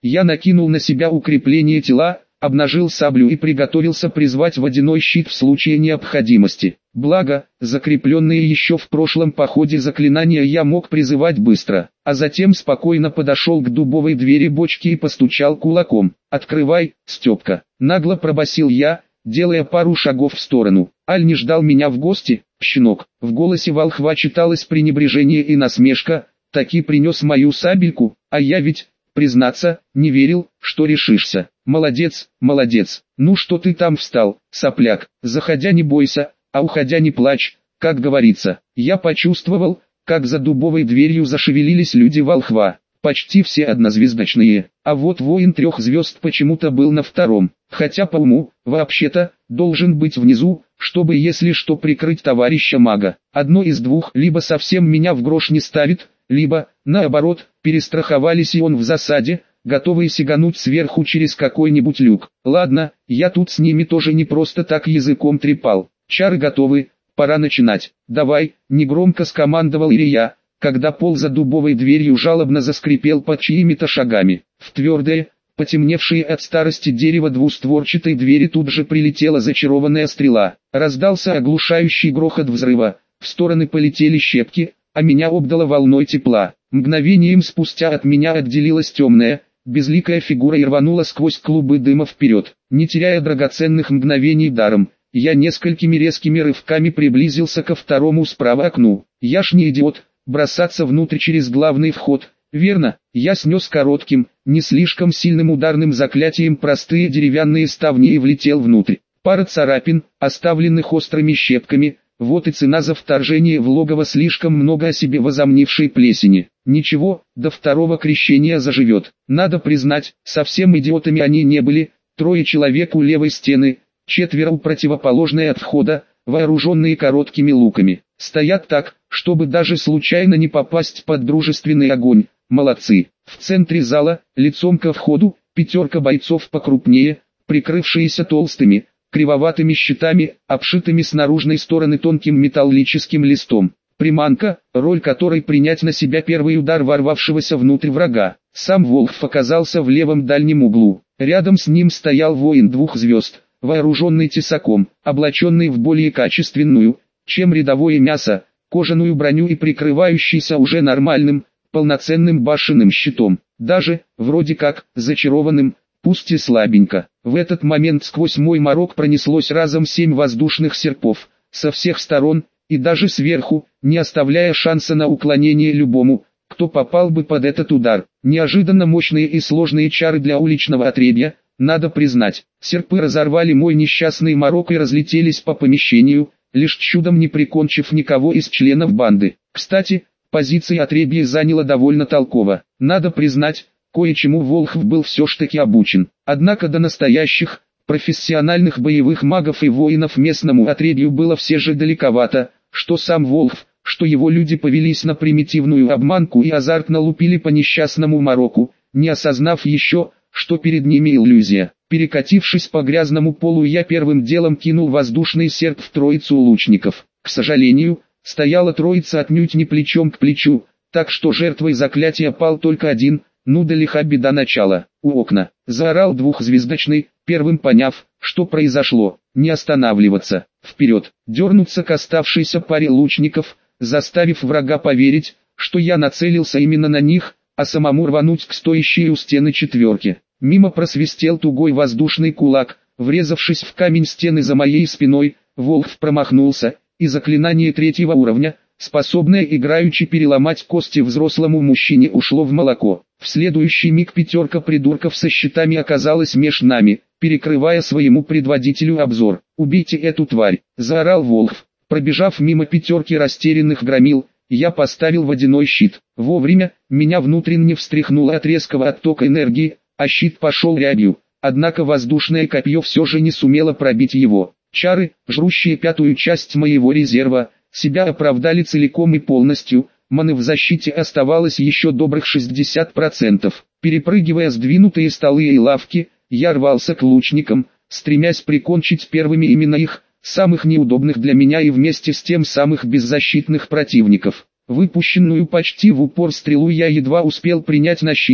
Я накинул на себя укрепление тела, обнажил саблю и приготовился призвать водяной щит в случае необходимости. Благо, закрепленные еще в прошлом походе заклинания я мог призывать быстро, а затем спокойно подошел к дубовой двери бочки и постучал кулаком. «Открывай, Степка!» — нагло пробасил я, делая пару шагов в сторону. «Аль не ждал меня в гости, щенок?» В голосе волхва читалось пренебрежение и насмешка. «Таки принес мою сабельку, а я ведь, признаться, не верил, что решишься. Молодец, молодец. Ну что ты там встал, сопляк? Заходя не бойся, а уходя не плачь, как говорится». Я почувствовал, как за дубовой дверью зашевелились люди волхва. Почти все однозвездочные, а вот воин 3 звезд почему-то был на 2, хотя по уму, вообще-то, должен быть внизу, чтобы если что прикрыть товарища мага. Одно из двух: либо совсем меня в грош не ставит, либо, наоборот, перестраховались и он в засаде, готовый сигануть сверху через какой-нибудь люк. Ладно, я тут с ними тоже не просто так языком трепал. Чары готовы, пора начинать. «Давай», — негромко скомандовал Илья, когда пол за дубовой дверью жалобно заскрипел под чьими-то шагами. В твердое, потемневшее от старости дерево двустворчатой двери тут же прилетела зачарованная стрела. Раздался оглушающий грохот взрыва, в стороны полетели щепки, а меня обдало волной тепла. Мгновением спустя от меня отделилась темная, безликая фигура и рванула сквозь клубы дыма вперед. Не теряя драгоценных мгновений даром, я несколькими резкими рывками приблизился ко второму справа окну. Я ж не идиот, бросаться внутрь через главный вход. Верно, я снес коротким, не слишком сильным ударным заклятием простые деревянные ставни и влетел внутрь. Пара царапин, оставленных острыми щепками, вот и цена за вторжение в логово слишком много о себе возомнившей плесени. Ничего, до второго крещения заживет. Надо признать, совсем идиотами они не были. 3 человек у левой стены, 4 у противоположной от входа, вооруженные короткими луками. Стоят так, чтобы даже случайно не попасть под дружественный огонь. Молодцы. В центре зала, лицом ко входу, 5 бойцов покрупнее, прикрывшиеся толстыми, кривоватыми щитами, обшитыми с наружной стороны тонким металлическим листом. Приманка, роль которой принять на себя первый удар ворвавшегося внутрь врага. Сам волхв оказался в левом дальнем углу. Рядом с ним стоял воин 2 звезд, вооруженный тесаком, облаченный в более качественную, чем рядовое мясо, кожаную броню и прикрывающийся уже нормальным, полноценным башенным щитом. Даже, вроде как, зачарованным, пусть и слабенько. В этот момент сквозь мой морок пронеслось разом 7 воздушных серпов, со всех сторон, и даже сверху, не оставляя шанса на уклонение любому, кто попал бы под этот удар. Неожиданно мощные и сложные чары для уличного отребья, надо признать. Серпы разорвали мой несчастный морок и разлетелись по помещению, лишь чудом не прикончив никого из членов банды. Кстати, позиции отребья заняло довольно толково. Надо признать, кое-чему волхв был все ж таки обучен. Однако до настоящих, профессиональных боевых магов и воинов местному отребью было все же далековато, что сам волхв, что его люди повелись на примитивную обманку и азартно лупили по несчастному мороку, не осознав еще, что перед ними иллюзия. Перекатившись по грязному полу, я первым делом кинул воздушный серп в троицу лучников. К сожалению, стояла троица отнюдь не плечом к плечу, так что жертвой заклятия пал только один. Ну да лиха беда начала. У окна заорал 2-звездочный, первым поняв, что произошло. Не останавливаться, вперед, дернуться к оставшейся паре лучников, заставив врага поверить, что я нацелился именно на них, а самому рвануть к стоящей у стены 4. Мимо просвистел тугой воздушный кулак, врезавшись в камень стены за моей спиной. Волхв промахнулся, и заклинание 3 уровня, способное играючи переломать кости взрослому мужчине, ушло в молоко. В следующий миг 5 придурков со щитами оказалась меж нами, перекрывая своему предводителю обзор. «Убейте эту тварь!» – заорал волхв. Пробежав мимо 5 растерянных громил, я поставил водяной щит. Вовремя, меня внутренне встряхнуло от резкого оттока энергии, а щит пошел рябью. Однако воздушное копье все же не сумело пробить его. Чары, жрущие 5-ю часть моего резерва, себя оправдали целиком и полностью. Маны в защите оставалось еще добрых 60%. Перепрыгивая сдвинутые столы и лавки, я рвался к лучникам, стремясь прикончить первыми именно их, самых неудобных для меня и вместе с тем самых беззащитных противников. Выпущенную почти в упор стрелу я едва успел принять на щит,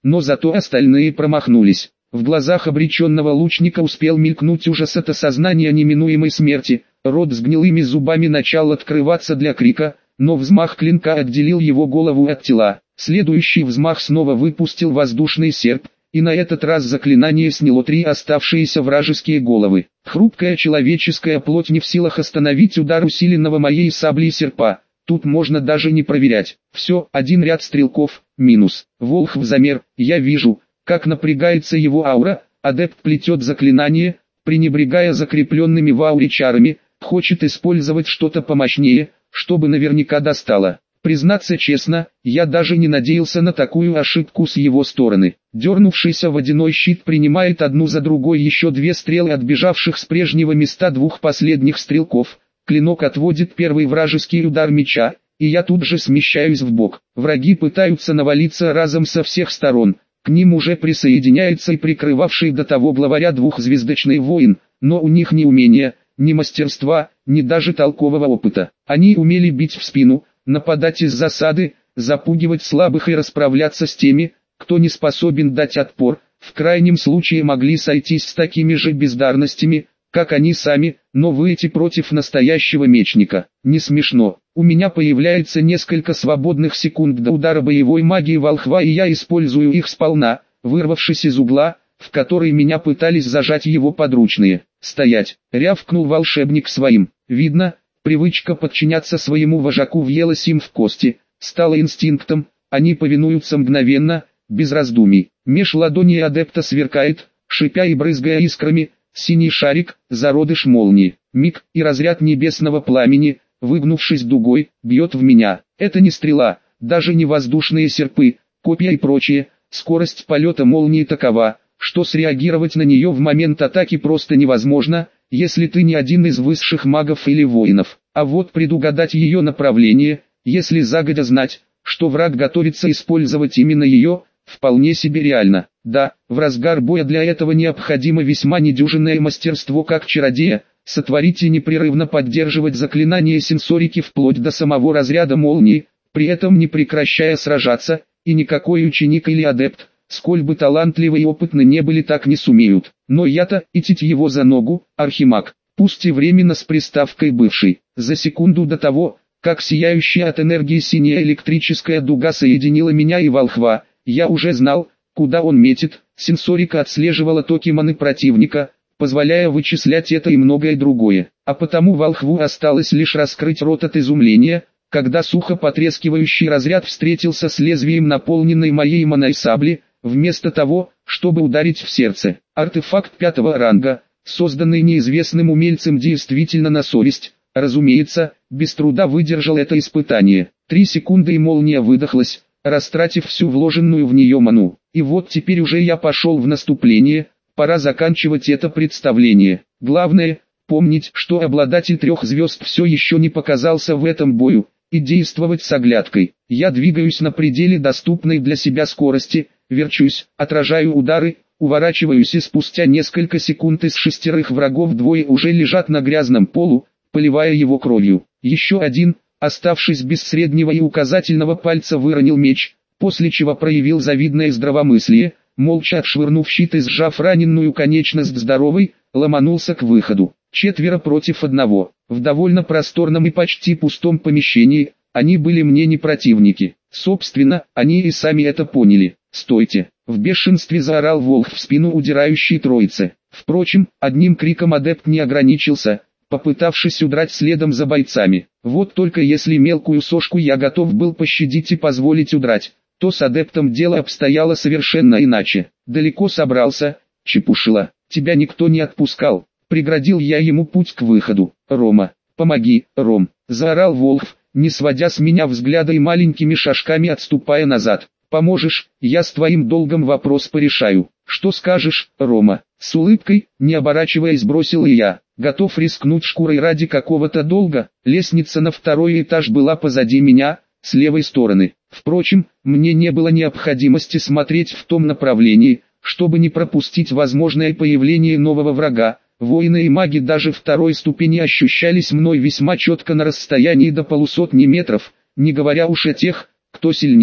но зато остальные промахнулись. В глазах обреченного лучника успел мелькнуть ужас от осознания неминуемой смерти, рот с гнилыми зубами начал открываться для крика, но взмах клинка отделил его голову от тела. Следующий взмах снова выпустил воздушный серп, и на этот раз заклинание сняло 3 оставшиеся вражеские головы. Хрупкая человеческая плоть не в силах остановить удар усиленного моей саблей серпа. Тут можно даже не проверять. Все, один ряд стрелков, минус. Волхв замер, я вижу, как напрягается его аура, адепт плетет заклинание, пренебрегая закрепленными в ауре чарами, хочет использовать что-то помощнее, чтобы наверняка достало. Признаться честно, я даже не надеялся на такую ошибку с его стороны. Дернувшийся водяной щит принимает одну за другой еще 2 стрелы отбежавших с прежнего места 2 последних стрелков. Клинок отводит первый вражеский удар меча, и я тут же смещаюсь вбок. Враги пытаются навалиться разом со всех сторон. К ним уже присоединяется и прикрывавший до того главаря 2-звездочный воин, но у них ни умения, ни мастерства, ни даже толкового опыта. Они умели бить в спину, нападать из засады, запугивать слабых и расправляться с теми, кто не способен дать отпор. В крайнем случае могли сойтись с такими же бездарностями, как они сами, но выйти против настоящего мечника. Не смешно. У меня появляется несколько свободных секунд до удара боевой магии волхва, и я использую их сполна, вырвавшись из угла, в который меня пытались зажать его подручные. «Стоять!» — рявкнул волшебник своим. Видно, привычка подчиняться своему вожаку въелась им в кости, стала инстинктом, они повинуются мгновенно, без раздумий. Меж ладоней адепта сверкает, шипя и брызгая искрами, синий шарик, зародыш молнии. Миг, и разряд небесного пламени, выгнувшись дугой, бьет в меня. Это не стрела, даже не воздушные серпы, копья и прочее. Скорость полета молнии такова, что среагировать на нее в момент атаки просто невозможно, если ты не один из высших магов или воинов. А вот предугадать ее направление, если загодя знать, что враг готовится использовать именно ее, вполне себе реально. Да, в разгар боя для этого необходимо весьма недюжинное мастерство как чародея, сотворить и непрерывно поддерживать заклинания сенсорики вплоть до самого разряда молнии, при этом не прекращая сражаться, и никакой ученик или адепт, сколь бы талантливы и опытны не были, так не сумеют. Но я-то, и его за ногу, архимаг, пусть и временно с приставкой бывший. За секунду до того, как сияющая от энергии синяя электрическая дуга соединила меня и волхва, я уже знал, куда он метит. Сенсорика отслеживала токи маны противника, позволяя вычислять это и многое другое. А потому волхву осталось лишь раскрыть рот от изумления, когда сухо потрескивающий разряд встретился с лезвием наполненной моей маной сабли, вместо того, чтобы ударить в сердце. Артефакт 5-го ранга, созданный неизвестным умельцем действительно на совесть, разумеется, без труда выдержал это испытание. 3 секунды и молния выдохлась, растратив всю вложенную в нее ману. И вот теперь уже я пошел в наступление, пора заканчивать это представление. Главное, помнить, что обладатель 3 звезд все еще не показался в этом бою, и действовать с оглядкой. Я двигаюсь на пределе доступной для себя скорости, верчусь, отражаю удары, уворачиваюсь, и спустя несколько секунд из 6 врагов 2 уже лежат на грязном полу, поливая его кровью. Еще один, оставшись без среднего и указательного пальца, выронил меч, после чего проявил завидное здравомыслие, молча отшвырнув щит и сжав раненую конечность здоровой, ломанулся к выходу. 4 против 1. В довольно просторном и почти пустом помещении, они были мне не противники. Собственно, они и сами это поняли. «Стойте!» — в бешенстве заорал волк в спину удирающей троице. Впрочем, одним криком адепт не ограничился, попытавшись удрать следом за бойцами. Вот только если мелкую сошку я готов был пощадить и позволить удрать, то с адептом дело обстояло совершенно иначе. «Далеко собрался, чепушила, тебя никто не отпускал», — преградил я ему путь к выходу. «Рома, помоги, Ром», — заорал Волхв, не сводя с меня взгляда и маленькими шажками отступая назад. «Поможешь, я с твоим долгом вопрос порешаю». «Что скажешь, Рома?» С улыбкой, не оборачиваясь, бросил и я. Готов рискнуть шкурой ради какого-то долга. Лестница на 2-й этаж была позади меня, с левой стороны. Впрочем, мне не было необходимости смотреть в том направлении, чтобы не пропустить возможное появление нового врага. Воины и маги даже 2-й ступени ощущались мной весьма четко на расстоянии до полусотни метров, не говоря уж о тех, кто сильнее.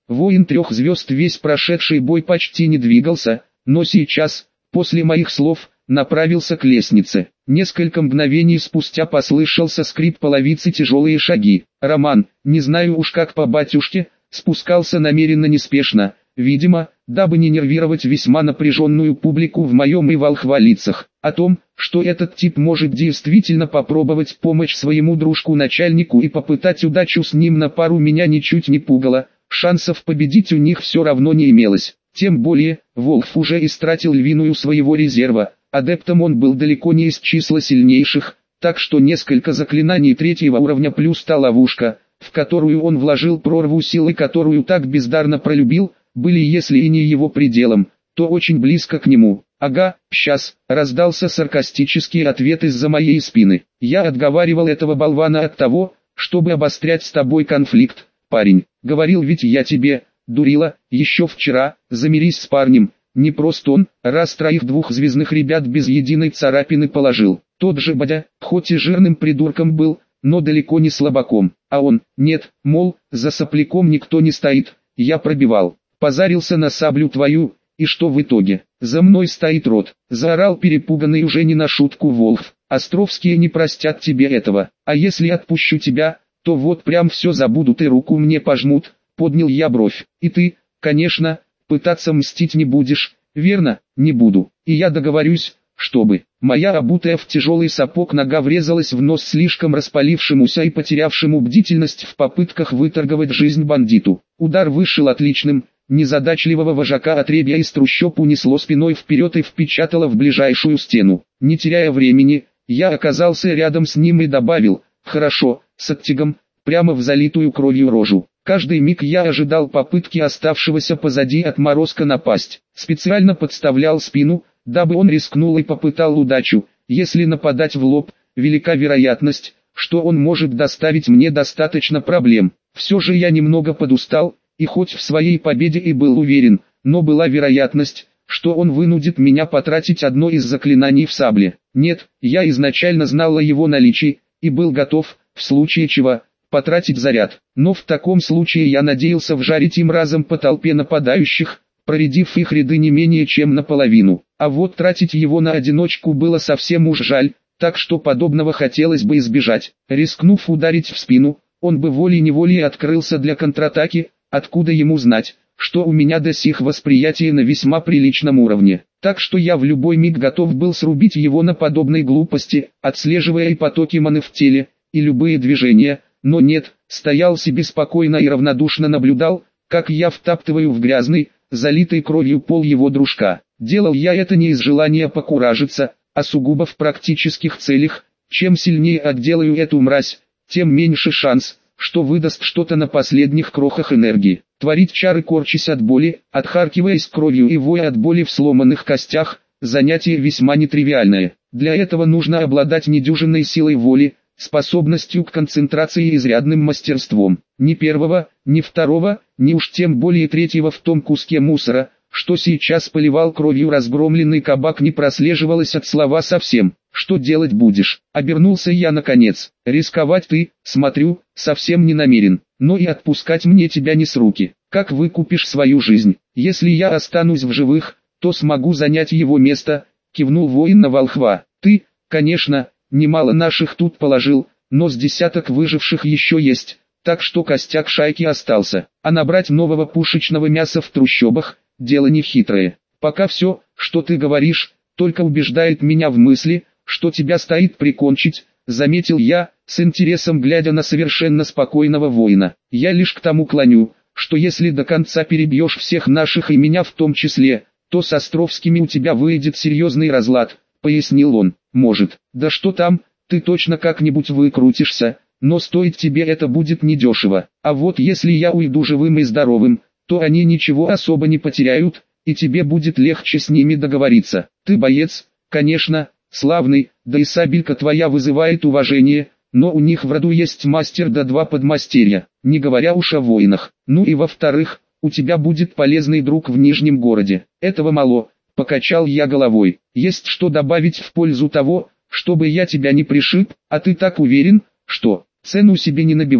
Воин 3 звезд весь прошедший бой почти не двигался, но сейчас, после моих слов, направился к лестнице. Несколько мгновений спустя послышался скрип половицы, тяжелые шаги. Роман, не знаю уж как по батюшке, спускался намеренно неспешно, видимо, дабы не нервировать весьма напряженную публику в моем и волхва-лицах. О том, что этот тип может действительно попробовать помочь своему дружку-начальнику и попытать удачу с ним на пару, меня ничуть не пугало, шансов победить у них все равно не имелось. Тем более, Волхв уже истратил львиную своего резерва, адептом он был далеко не из числа сильнейших, так что несколько заклинаний 3-го уровня плюс та ловушка, в которую он вложил прорву силы, которую так бездарно пролюбил, были если и не его пределом, то очень близко к нему. «Ага, сейчас», — раздался саркастический ответ из-за моей спины. «Я отговаривал этого болвана от того, чтобы обострять с тобой конфликт, парень. Говорил ведь я тебе, дурила, еще вчера, замирись с парнем». Не просто он, раз 3 двухзвездных ребят без единой царапины положил. Тот же Бодя, хоть и жирным придурком был, но далеко не слабаком. А он, нет, мол, за сопляком никто не стоит, я пробивал. Позарился на саблю твою, и что в итоге? За мной стоит рот. Заорал перепуганный уже не на шутку Волхв. Островские не простят тебе этого. А если отпущу тебя, то вот прям все забудут и руку мне пожмут. Поднял я бровь. И ты, конечно, пытаться мстить не будешь, верно? Не буду. И я договорюсь, чтобы моя обутая в тяжелый сапог нога врезалась в нос слишком распалившемуся и потерявшему бдительность в попытках выторговать жизнь бандиту. Удар вышел отличным, незадачливого вожака отребья из трущоб унесло спиной вперед и впечатало в ближайшую стену. Не теряя времени, я оказался рядом с ним и добавил: «Хорошо, с оттягом», прямо в залитую кровью рожу. Каждый миг я ожидал попытки оставшегося позади отморозка напасть. Специально подставлял спину, дабы он рискнул и попытал удачу. Если нападать в лоб, велика вероятность, что он может доставить мне достаточно проблем. Все же я немного подустал, и хоть в своей победе и был уверен, но была вероятность, что он вынудит меня потратить одно из заклинаний в сабле. Нет, я изначально знал о его наличии, и был готов, в случае чего, потратить заряд. Но в таком случае я надеялся вжарить им разом по толпе нападающих, проредив их ряды не менее чем наполовину. А вот тратить его на одиночку было совсем уж жаль, так что подобного хотелось бы избежать. Рискнув ударить в спину, он бы волей-неволей открылся для контратаки, откуда ему знать, что у меня до сих восприятие на весьма приличном уровне. Так что я в любой миг готов был срубить его на подобной глупости, отслеживая и потоки маны в теле, и любые движения. Но нет, стоял себе спокойно и равнодушно наблюдал, как я втаптываю в грязный, залитый кровью пол его дружка. Делал я это не из желания покуражиться, а сугубо в практических целях. Чем сильнее отделаю эту мразь, тем меньше шанс, что выдаст что-то на последних крохах энергии. Творить чары, корчась от боли, отхаркиваясь кровью и воя от боли в сломанных костях, занятие весьма нетривиальное. Для этого нужно обладать недюжинной силой воли, способностью к концентрации и изрядным мастерством. Ни первого, ни второго, ни уж тем более третьего в том куске мусора, что сейчас поливал кровью разгромленный кабак, не прослеживалось от слова совсем. «Что делать будешь?» Обернулся я наконец. «Рисковать ты, смотрю, совсем не намерен, но и отпускать мне тебя не с руки. Как выкупишь свою жизнь? Если я останусь в живых, то смогу занять его место», кивнул воин на волхва. «Ты, конечно, немало наших тут положил, но с десяток выживших еще есть, так что костяк шайки остался. А набрать нового пушечного мяса в трущобах – дело нехитрое. Пока все, что ты говоришь, только убеждает меня в мысли, что тебя стоит прикончить», заметил я, с интересом глядя на совершенно спокойного воина. «Я лишь к тому клоню, что если до конца перебьешь всех наших и меня в том числе, то с Островскими у тебя выйдет серьезный разлад», пояснил он. «Может, да что там, ты точно как-нибудь выкрутишься, но стоить тебе это будет недешево. А вот если я уйду живым и здоровым, то они ничего особо не потеряют, и тебе будет легче с ними договориться. Ты боец, конечно, славный, да и сабелька твоя вызывает уважение, но у них в роду есть мастер да 2 подмастерья, не говоря уж о воинах. Ну и во-вторых, у тебя будет полезный друг в Нижнем городе. Этого мало». Покачал я головой. «Есть что добавить в пользу того, чтобы я тебя не пришиб, а ты так уверен, что...» «Цену себе не набивай»,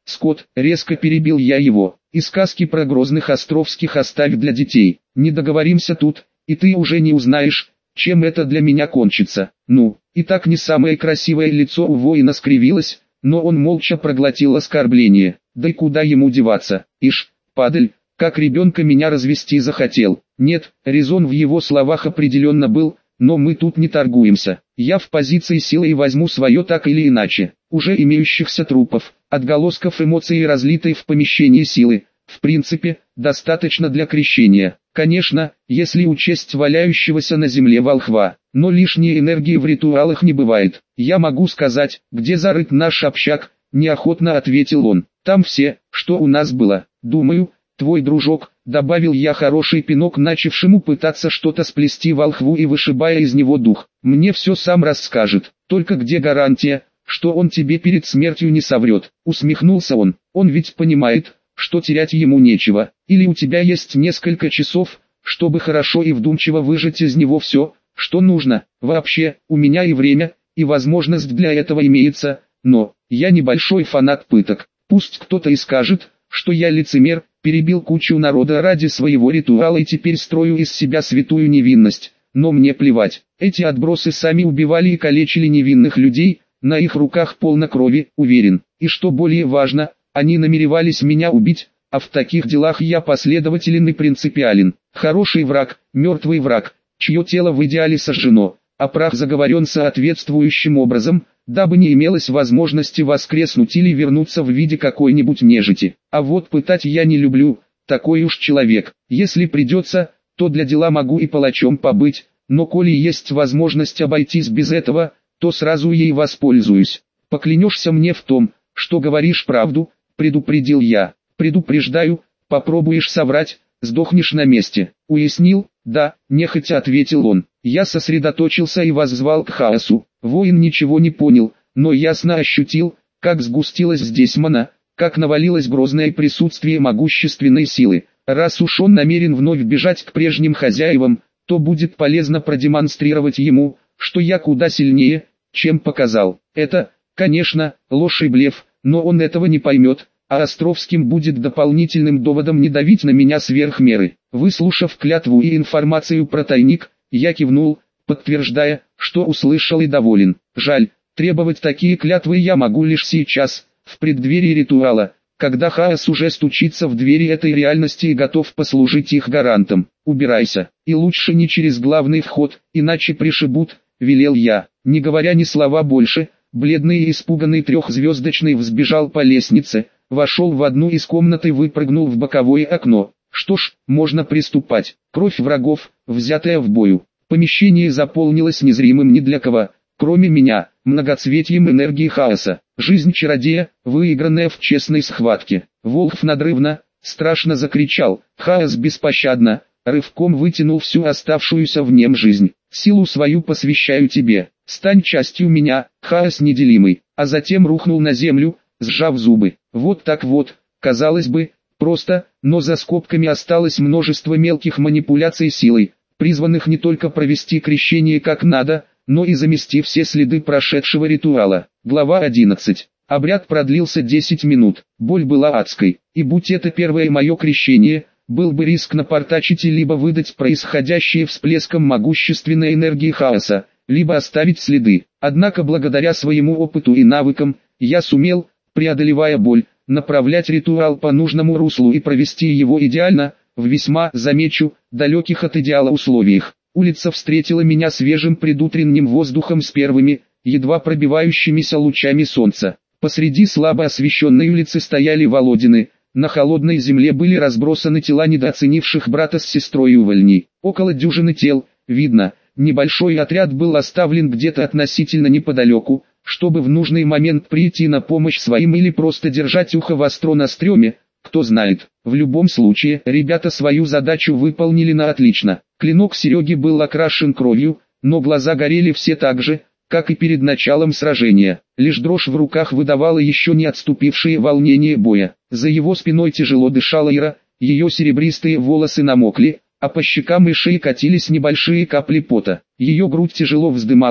Скот, резко перебил я его, и сказки про грозных островских оставь для детей. Не договоримся тут, и ты уже не узнаешь, чем это для меня кончится. Ну, и так не самое красивое лицо у воина скривилось, но он молча проглотил оскорбление. Да и куда ему деваться? Ишь, падаль, как ребенка меня развести захотел. Нет, резон в его словах определенно был, но мы тут не торгуемся. Я в позиции силы и возьму свое так или иначе. Уже имеющихся трупов, отголосков эмоций, разлитой в помещении силы, в принципе, достаточно для крещения. Конечно, если учесть валяющегося на земле волхва, но лишней энергии в ритуалах не бывает. Я могу сказать, где зарыт наш общак, неохотно ответил он. Там все, что у нас было. Думаю, твой дружок, добавил я хороший пинок начавшему пытаться что-то сплести волхву и вышибая из него дух. Мне все сам расскажет, только где гарантия, что он тебе перед смертью не соврет? Усмехнулся он ведь понимает, что терять ему нечего, или у тебя есть несколько часов, чтобы хорошо и вдумчиво выжать из него все, что нужно. Вообще, у меня и время, и возможность для этого имеется, но, я небольшой фанат пыток. Пусть кто-то и скажет, что я лицемер, перебил кучу народа ради своего ритуала и теперь строю из себя святую невинность, но мне плевать. Эти отбросы сами убивали и калечили невинных людей, на их руках полно крови, уверен. И что более важно, они намеревались меня убить, а в таких делах я последователен и принципиален. Хороший враг, мертвый враг, чье тело в идеале сожжено, а прах заговорен соответствующим образом, дабы не имелось возможности воскреснуть или вернуться в виде какой-нибудь нежити. А вот пытать я не люблю, такой уж человек. Если придется, то для дела могу и палачом побыть, но коли есть возможность обойтись без этого, то сразу ей воспользуюсь. Поклянешься мне в том, что говоришь правду, предупредил я. Предупреждаю, попробуешь соврать, сдохнешь на месте. Уяснил? Да, нехотя ответил он. Я сосредоточился и воззвал к хаосу. Воин ничего не понял, но ясно ощутил, как сгустилась здесь мана, как навалилось грозное присутствие могущественной силы. Раз уж он намерен вновь бежать к прежним хозяевам, то будет полезно продемонстрировать ему, что я куда сильнее, чем показал. Это, конечно, ложь и блеф, но он этого не поймет, а Островским будет дополнительным доводом не давить на меня сверх меры. Выслушав клятву и информацию про тайник, я кивнул, подтверждая, что услышал и доволен. Жаль, требовать такие клятвы я могу лишь сейчас, в преддверии ритуала, когда хаос уже стучится в двери этой реальности и готов послужить их гарантом. Убирайся, и лучше не через главный вход, иначе пришибут, велел я. Не говоря ни слова больше, бледный и испуганный трехзвездочный взбежал по лестнице, вошел в одну из комнат и выпрыгнул в боковое окно. Что ж, можно приступать. Кровь врагов, взятая в бою. Помещение заполнилось незримым ни для кого, кроме меня, многоцветием энергии хаоса. Жизнь чародея, выигранная в честной схватке. Волхв надрывно, страшно закричал. Хаос беспощадно, рывком вытянул всю оставшуюся в нем жизнь. Силу свою посвящаю тебе. Стань частью меня, хаос неделимый. А затем рухнул на землю, сжав зубы. Вот так вот, казалось бы, просто, но за скобками осталось множество мелких манипуляций силой, призванных не только провести крещение как надо, но и замести все следы прошедшего ритуала. Глава 11. Обряд продлился 10 минут. Боль была адской, и будь это первое мое крещение, был бы риск напортачить и либо выдать происходящее всплеском могущественной энергии хаоса, либо оставить следы. Однако благодаря своему опыту и навыкам, я сумел, преодолевая боль, направлять ритуал по нужному руслу и провести его идеально, в весьма, замечу, далеких от идеала условиях. Улица встретила меня свежим предутренним воздухом с первыми, едва пробивающимися лучами солнца. Посреди слабо освещенной улицы стояли Володины, на холодной земле были разбросаны тела недооценивших брата с сестрой увольней. Около дюжины тел, видно, небольшой отряд был оставлен где-то относительно неподалеку, чтобы в нужный момент прийти на помощь своим или просто держать ухо востро на стреме, кто знает. В любом случае, ребята свою задачу выполнили на отлично. Клинок Сереги был окрашен кровью, но глаза горели все так же, как и перед началом сражения. Лишь дрожь в руках выдавала еще не отступившие волнения боя. За его спиной тяжело дышала Ира, ее серебристые волосы намокли, а по щекам и шее катились небольшие капли пота. Ее грудь тяжело вздымалась,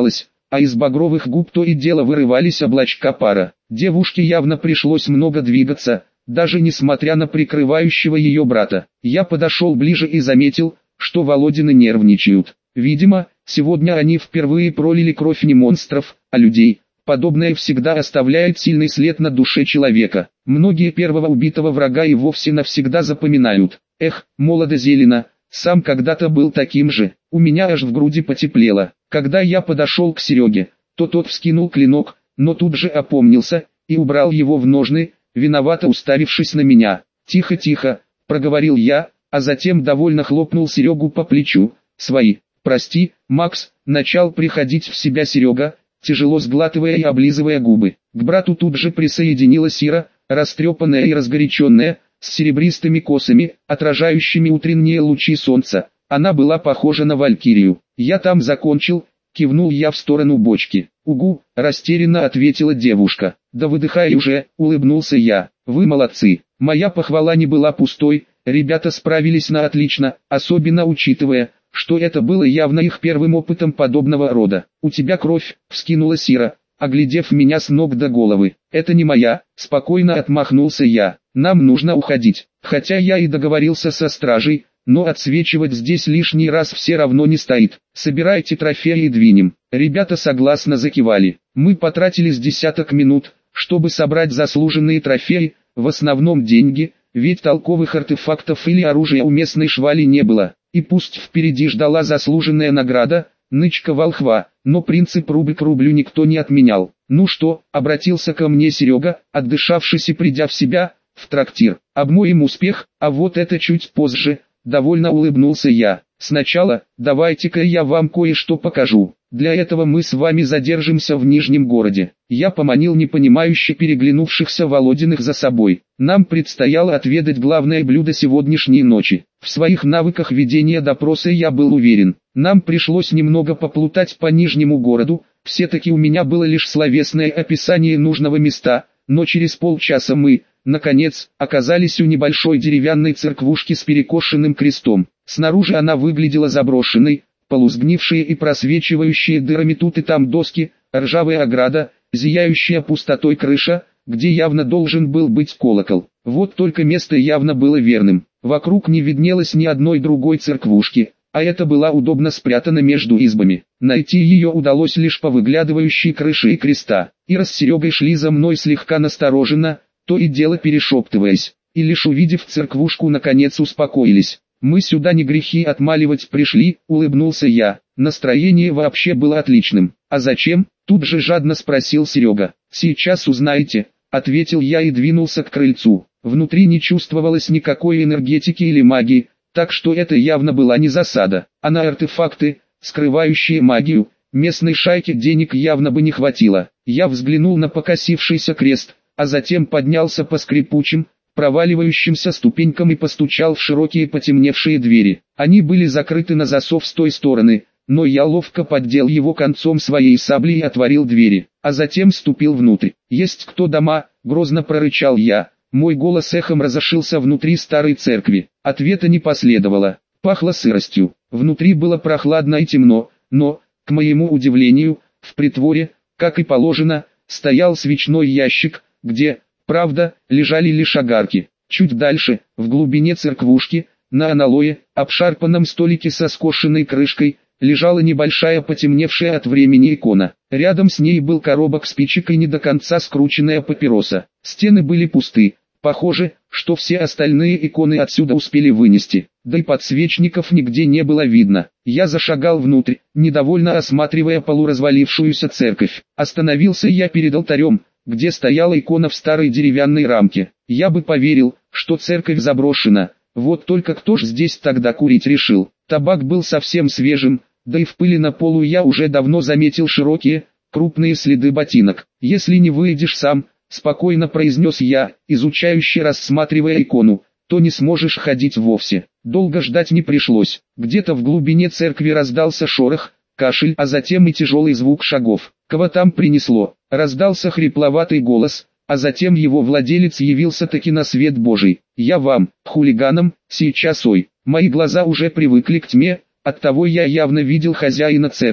а из багровых губ то и дело вырывались облачка пара. Девушке явно пришлось много двигаться, даже несмотря на прикрывающего ее брата. Я подошел ближе и заметил, что Володины нервничают. Видимо, сегодня они впервые пролили кровь не монстров, а людей. Подобное всегда оставляет сильный след на душе человека. Многие первого убитого врага и вовсе навсегда запоминают. Эх, молодо-зелено, сам когда-то был таким же. У меня аж в груди потеплело. Когда я подошел к Сереге, то тот вскинул клинок, но тут же опомнился и убрал его в ножны, виновато уставившись на меня. «Тихо, тихо», — проговорил я, а затем довольно хлопнул Серегу по плечу. «Свои, прости, Макс», — начал приходить в себя Серега, тяжело сглатывая и облизывая губы. К брату тут же присоединилась Ира, растрепанная и разгоряченная, с серебристыми косами, отражающими утренние лучи солнца. Она была похожа на валькирию. «Я там закончил», — кивнул я в сторону бочки. «Угу», — растерянно ответила девушка. «Да выдыхай уже», — улыбнулся я. «Вы молодцы». Моя похвала не была пустой, ребята справились на отлично, особенно учитывая, что это было явно их первым опытом подобного рода. «У тебя кровь», — вскинула Ира, оглядев меня с ног до головы. «Это не моя», — спокойно отмахнулся я. «Нам нужно уходить». Хотя я и договорился со стражей, но отсвечивать здесь лишний раз все равно не стоит. «Собирайте трофеи и двинем». Ребята согласно закивали. Мы потратили с десяток минут, чтобы собрать заслуженные трофеи, в основном деньги, ведь толковых артефактов или оружия у местной швали не было. И пусть впереди ждала заслуженная награда, нычка волхва, но принцип рубль к рублю никто не отменял. «Ну что?» — обратился ко мне Серега, отдышавшись и придя в себя, «в трактир. Обмоем успех, а вот это чуть позже», — довольно улыбнулся я. «Сначала, давайте-ка я вам кое-что покажу. Для этого мы с вами задержимся в Нижнем городе». Я поманил непонимающе переглянувшихся Володиных за собой. Нам предстояло отведать главное блюдо сегодняшней ночи. В своих навыках ведения допроса я был уверен. Нам пришлось немного поплутать по Нижнему городу, все-таки у меня было лишь словесное описание нужного места, но через полчаса мы, наконец, оказались у небольшой деревянной церквушки с перекошенным крестом. Снаружи она выглядела заброшенной, полусгнившие и просвечивающие дырами тут и там доски, ржавая ограда, зияющая пустотой крыша, где явно должен был быть колокол. Вот только место явно было верным. Вокруг не виднелось ни одной другой церквушки, а это была удобно спрятана между избами. Найти ее удалось лишь по выглядывающей крыше и креста. Ира с Серегой шли за мной слегка настороженно, то и дело перешептываясь, и лишь увидев церквушку наконец успокоились. «Мы сюда не грехи отмаливать пришли», — улыбнулся я. Настроение вообще было отличным. «А зачем?» — тут же жадно спросил Серега. «Сейчас узнаете», — ответил я и двинулся к крыльцу. Внутри не чувствовалось никакой энергетики или магии, так что это явно была не засада, а на артефакты, скрывающие магию, местной шайке денег явно бы не хватило. Я взглянул на покосившийся крест, а затем поднялся по скрипучим, проваливающимся ступенькам и постучал в широкие потемневшие двери. Они были закрыты на засов с той стороны, но я ловко поддел его концом своей сабли и отворил двери, а затем ступил внутрь. «Есть кто дома?» — грозно прорычал я. Мой голос эхом разошелся внутри старой церкви. Ответа не последовало. Пахло сыростью. Внутри было прохладно и темно, но, к моему удивлению, в притворе, как и положено, стоял свечной ящик, где, правда, лежали лишь огарки. Чуть дальше, в глубине церквушки, на аналое, обшарпанном столике со скошенной крышкой, лежала небольшая потемневшая от времени икона. Рядом с ней был коробок спичек и не до конца скрученная папироса. Стены были пусты. Похоже, что все остальные иконы отсюда успели вынести. Да и подсвечников нигде не было видно. Я зашагал внутрь, недовольно осматривая полуразвалившуюся церковь. Остановился я перед алтарем, где стояла икона в старой деревянной рамке. Я бы поверил, что церковь заброшена. Вот только кто ж здесь тогда курить решил? Табак был совсем свежим, да и в пыли на полу я уже давно заметил широкие, крупные следы ботинок. «Если не выйдешь сам», — спокойно произнес я, изучающе рассматривая икону, «то не сможешь ходить вовсе». Долго ждать не пришлось. Где-то в глубине церкви раздался шорох, кашель, а затем и тяжелый звук шагов. «Кого там принесло?» — раздался хрипловатый голос, а затем его владелец явился таки на свет Божий. «Я вам, хулиганам, сейчас ой». Мои глаза уже привыкли к тьме, оттого я явно видел хозяина церкви.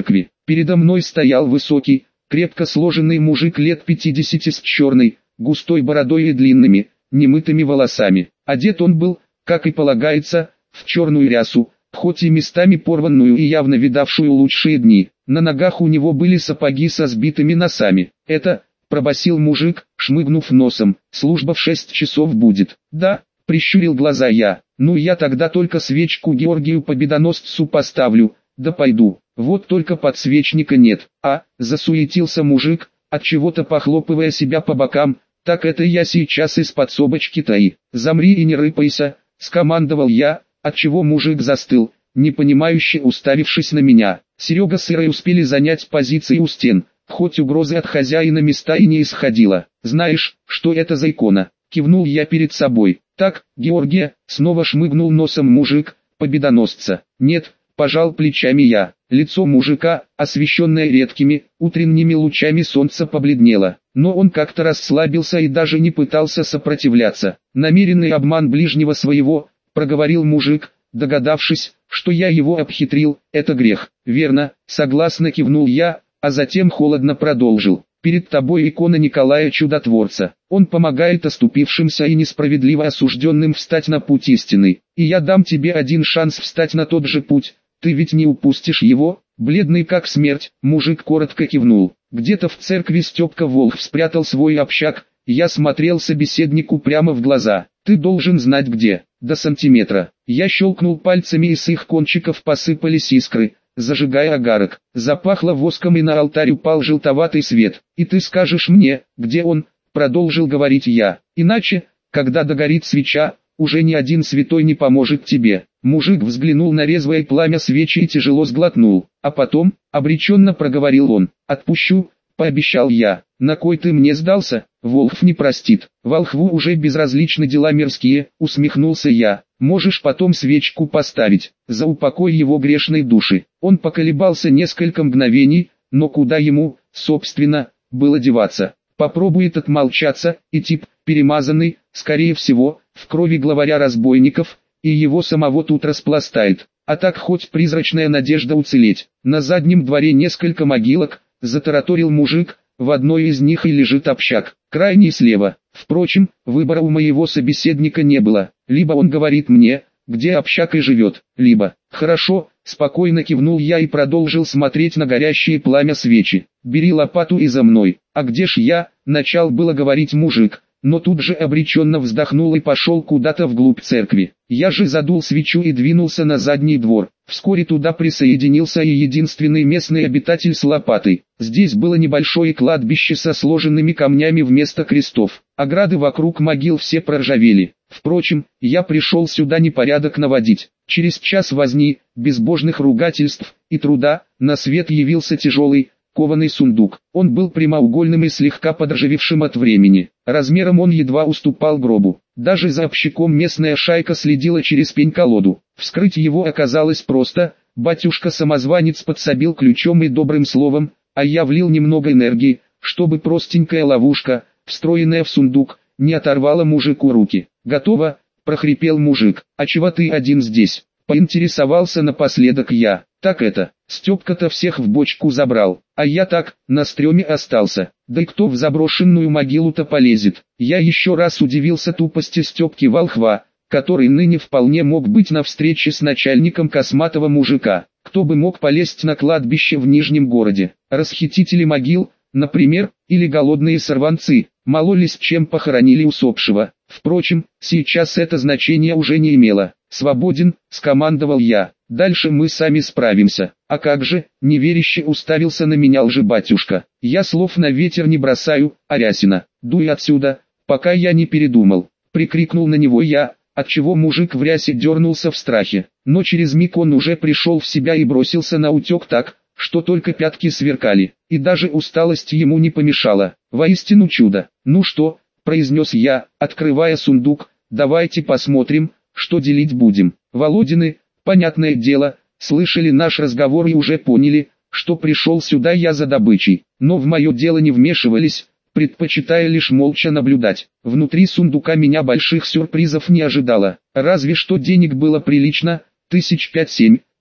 Передо мной стоял высокий, крепко сложенный мужик лет 50 с черной, густой бородой и длинными, немытыми волосами. Одет он был, как и полагается, в черную рясу, хоть и местами порванную и явно видавшую лучшие дни. На ногах у него были сапоги со сбитыми носами. «Это», — пробасил мужик, шмыгнув носом, — «служба в 6 часов будет». «Да», — прищурил глаза я, — «ну я тогда только свечку Георгию Победоносцу поставлю, да пойду, вот только подсвечника нет». «А», — засуетился мужик, отчего-то похлопывая себя по бокам, — «так это я сейчас из подсобочки-то и...» «Замри и не рыпайся», — скомандовал я, отчего мужик застыл, непонимающе уставившись на меня. Серега с Ирой успели занять позиции у стен, хоть угрозы от хозяина места и не исходило. «Знаешь, что это за икона?» — кивнул я перед собой. «Так, Георгия», — снова шмыгнул носом мужик, «Победоносца». «Нет», — пожал плечами я. Лицо мужика, освещенное редкими, утренними лучами солнца, побледнело, но он как-то расслабился и даже не пытался сопротивляться. «Намеренный обман ближнего своего», — проговорил мужик, догадавшись, что я его обхитрил, — «это грех». «Верно», — согласно кивнул я, а затем холодно продолжил. «Перед тобой икона Николая Чудотворца. Он помогает оступившимся и несправедливо осужденным встать на путь истины. И я дам тебе один шанс встать на тот же путь. Ты ведь не упустишь его?» Бледный как смерть, мужик коротко кивнул. Где-то в церкви Степка Волхв спрятал свой общак. Я смотрел собеседнику прямо в глаза. «Ты должен знать где, до сантиметра». Я щелкнул пальцами, и с их кончиков посыпались искры, зажигая огарок. Запахло воском, и на алтарь упал желтоватый свет. «И ты скажешь мне, где он?» — продолжил говорить я. «Иначе, когда догорит свеча, уже ни один святой не поможет тебе». Мужик взглянул на резвое пламя свечи и тяжело сглотнул. «А потом», — обреченно проговорил он, — «отпущу», — пообещал я. «На кой ты мне сдался? Волхв не простит. Волхву уже безразличны дела мирские», — усмехнулся я. «Можешь потом свечку поставить, за упокой его грешной души». Он поколебался несколько мгновений, но куда ему, собственно, было деваться? Попробует отмолчаться, и тип, перемазанный, скорее всего, в крови главаря разбойников, и его самого тут распластает. А так хоть призрачная надежда уцелеть. На заднем дворе несколько могилок, затараторил мужик, в одной из них и лежит общак, крайний слева. Впрочем, выбора у моего собеседника не было. Либо он говорит мне, где общак и живет, либо... «Хорошо», — спокойно кивнул я и продолжил смотреть на горящее пламя свечи. «Бери лопату и за мной». «А где ж я?» — начал было говорить мужик, но тут же обреченно вздохнул и пошел куда-то вглубь церкви. Я же задул свечу и двинулся на задний двор. Вскоре туда присоединился и единственный местный обитатель с лопатой. Здесь было небольшое кладбище со сложенными камнями вместо крестов. Ограды вокруг могил все проржавели. Впрочем, я пришел сюда не порядок наводить. Через час возни, безбожных ругательств и труда, на свет явился тяжелый, кованый сундук. Он был прямоугольным и слегка подржавевшим от времени. Размером он едва уступал гробу. Даже за общаком местная шайка следила через пень-колоду. Вскрыть его оказалось просто. Батюшка-самозванец подсобил ключом и добрым словом, а я влил немного энергии, чтобы простенькая ловушка, встроенная в сундук, не оторвала мужику руки. «Готово», — прохрипел мужик. «А чего ты один здесь?» — поинтересовался напоследок я. «Так это, Степка-то всех в бочку забрал, а я так, на стреме остался. Да и кто в заброшенную могилу-то полезет?» Я еще раз удивился тупости Степки Волхва, который ныне вполне мог быть на встрече с начальником косматого мужика. Кто бы мог полезть на кладбище в Нижнем городе? Расхитители могил, например, или голодные сорванцы, мало ли с чем похоронили усопшего. Впрочем, сейчас это значение уже не имело. «Свободен», — скомандовал я. «Дальше мы сами справимся». «А как же?» — неверяще уставился на меня лжебатюшка. «Я слов на ветер не бросаю, Арясина. Дуй отсюда, пока я не передумал». Прикрикнул на него я, отчего мужик в рясе дернулся в страхе. Но через миг он уже пришел в себя и бросился на утек так, что только пятки сверкали, и даже усталость ему не помешала. Воистину чудо. «Ну что?» — произнес я, открывая сундук, «давайте посмотрим, что делить будем». Володины, понятное дело, слышали наш разговор и уже поняли, что пришел сюда я за добычей, но в мое дело не вмешивались, предпочитая лишь молча наблюдать. Внутри сундука меня больших сюрпризов не ожидало, разве что денег было прилично, 5 7,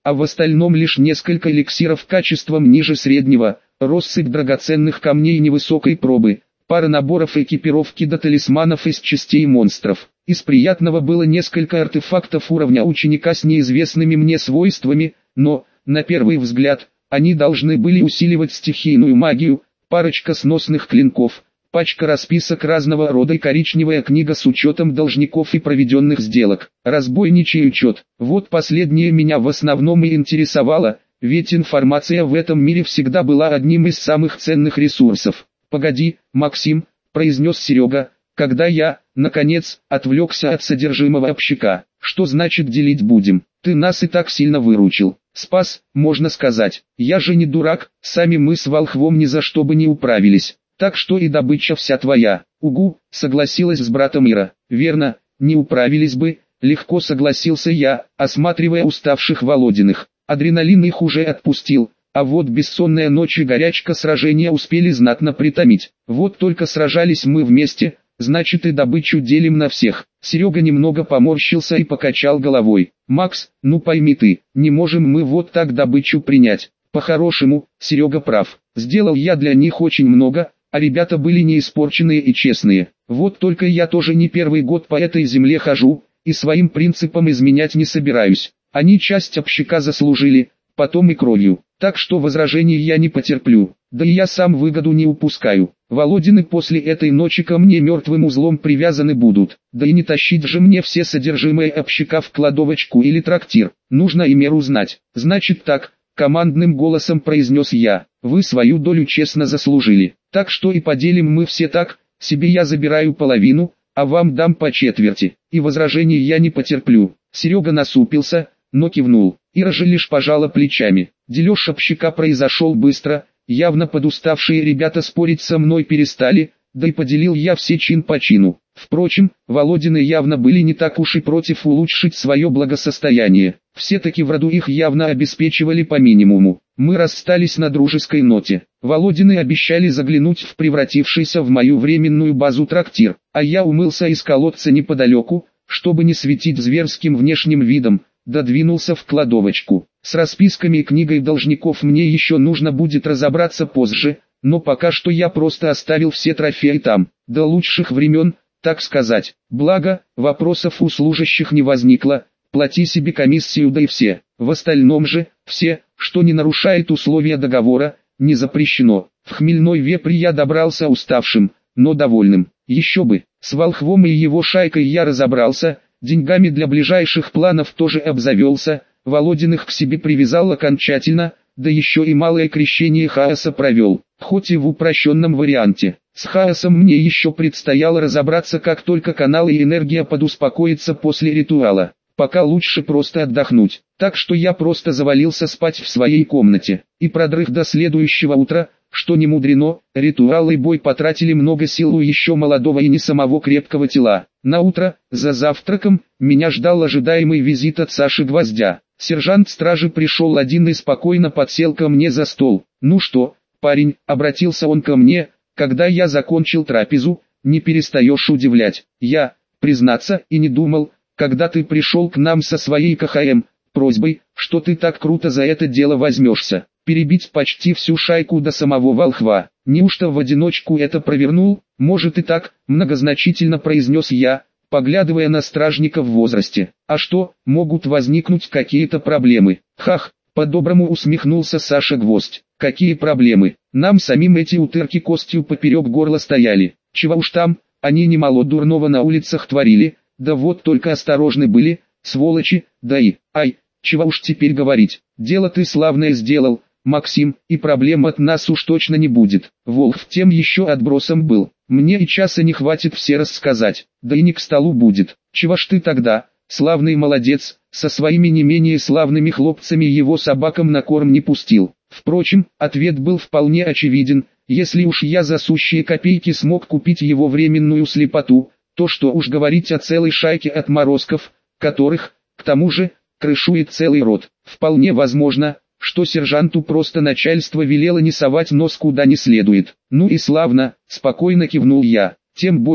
а в остальном лишь несколько эликсиров качеством ниже среднего, россыпь драгоценных камней невысокой пробы, пара наборов экипировки до талисманов из частей монстров. Из приятного было несколько артефактов уровня ученика с неизвестными мне свойствами, но, на первый взгляд, они должны были усиливать стихийную магию, парочка сносных клинков, пачка расписок разного рода и коричневая книга с учетом должников и проведенных сделок. Разбойничий учет. Вот последнее меня в основном и интересовало, ведь информация в этом мире всегда была одним из самых ценных ресурсов. «Погоди, Максим», — произнес Серега, когда я, наконец, отвлекся от содержимого общака. «Что значит делить будем? Ты нас и так сильно выручил. Спас, можно сказать. Я же не дурак, сами мы с Волхвом ни за что бы не управились. Так что и добыча вся твоя». «Угу», — согласилась с братом Ира. «Верно, не управились бы», — легко согласился я, осматривая уставших Володиных. Адреналин их уже отпустил, а вот бессонная ночь и горячка сражения успели знатно притомить. Вот только сражались мы вместе, значит и добычу делим на всех. Серега немного поморщился и покачал головой. «Макс, ну пойми ты, не можем мы вот так добычу принять. По-хорошему, Серега прав. Сделал я для них очень много, а ребята были не испорченные и честные. Вот только я тоже не первый год по этой земле хожу, и своим принципам изменять не собираюсь. Они часть общака заслужили, потом и кровью. Так что возражений я не потерплю, да и я сам выгоду не упускаю. Володины после этой ночи ко мне мертвым узлом привязаны будут, да и не тащить же мне все содержимое общака в кладовочку или трактир, нужно и меру знать. Значит так, командным голосом произнес я, вы свою долю честно заслужили, так что и поделим мы все так, себе я забираю половину, а вам дам по четверти, и возражений я не потерплю. Серега насупился, но кивнул. Ира же лишь пожала плечами. Дележ общака произошел быстро, явно подуставшие ребята спорить со мной перестали, да и поделил я все чин по чину. Впрочем, Володины явно были не так уж и против улучшить свое благосостояние. Все-таки в роду их явно обеспечивали по минимуму. Мы расстались на дружеской ноте. Володины обещали заглянуть в превратившийся в мою временную базу трактир, а я умылся из колодца неподалеку, чтобы не светить зверским внешним видом, додвинулся в кладовочку. С расписками и книгой должников мне еще нужно будет разобраться позже, но пока что я просто оставил все трофеи там, до лучших времен, так сказать. Благо, вопросов у служащих не возникло, плати себе комиссию да и все. В остальном же, все, что не нарушает условия договора, не запрещено. В Хмельной Вепрь я добрался уставшим, но довольным. Еще бы, с Волхвом и его шайкой я разобрался, деньгами для ближайших планов тоже обзавелся, Володиных к себе привязал окончательно, да еще и малое крещение хаоса провел, хоть и в упрощенном варианте. С хаосом мне еще предстояло разобраться, как только канал и энергия подуспокоятся после ритуала. Пока лучше просто отдохнуть, так что я просто завалился спать в своей комнате, и продрых до следующего утра, что не мудрено, ритуал и бой потратили много сил у еще молодого и не самого крепкого тела. На утро, за завтраком, меня ждал ожидаемый визит от Саши Гвоздя. Сержант стражи пришел один и спокойно подсел ко мне за стол. «Ну что, парень», — обратился он ко мне, когда я закончил трапезу, — «не перестаешь удивлять. Я, признаться, и не думал, когда ты пришел к нам со своей КХМ, просьбой, что ты так круто за это дело возьмешься. Перебить почти всю шайку до самого Волхва. Неужто в одиночку это провернул?» «Может и так», — многозначительно произнес я, поглядывая на стражника в возрасте. «А что, могут возникнуть какие-то проблемы?» «Хах», — по-доброму усмехнулся Саша Гвоздь. «Какие проблемы? Нам самим эти утырки костью поперек горла стояли. Чего уж там, они немало дурного на улицах творили, да вот только осторожны были, сволочи, да и, ай, чего уж теперь говорить. Дело ты славное сделал, Максим, и проблем от нас уж точно не будет». Волхв тем еще отбросом был. Мне и часа не хватит все рассказать, да и не к столу будет. Чего ж ты тогда, славный молодец, со своими не менее славными хлопцами его собакам на корм не пустил? Впрочем, ответ был вполне очевиден. Если уж я за сущие копейки смог купить его временную слепоту, то что уж говорить о целой шайке отморозков, которых, к тому же, крышует целый род. Вполне возможно, что сержанту просто начальство велело не совать нос куда не следует. «Ну и славно», — спокойно кивнул я. «Тем более,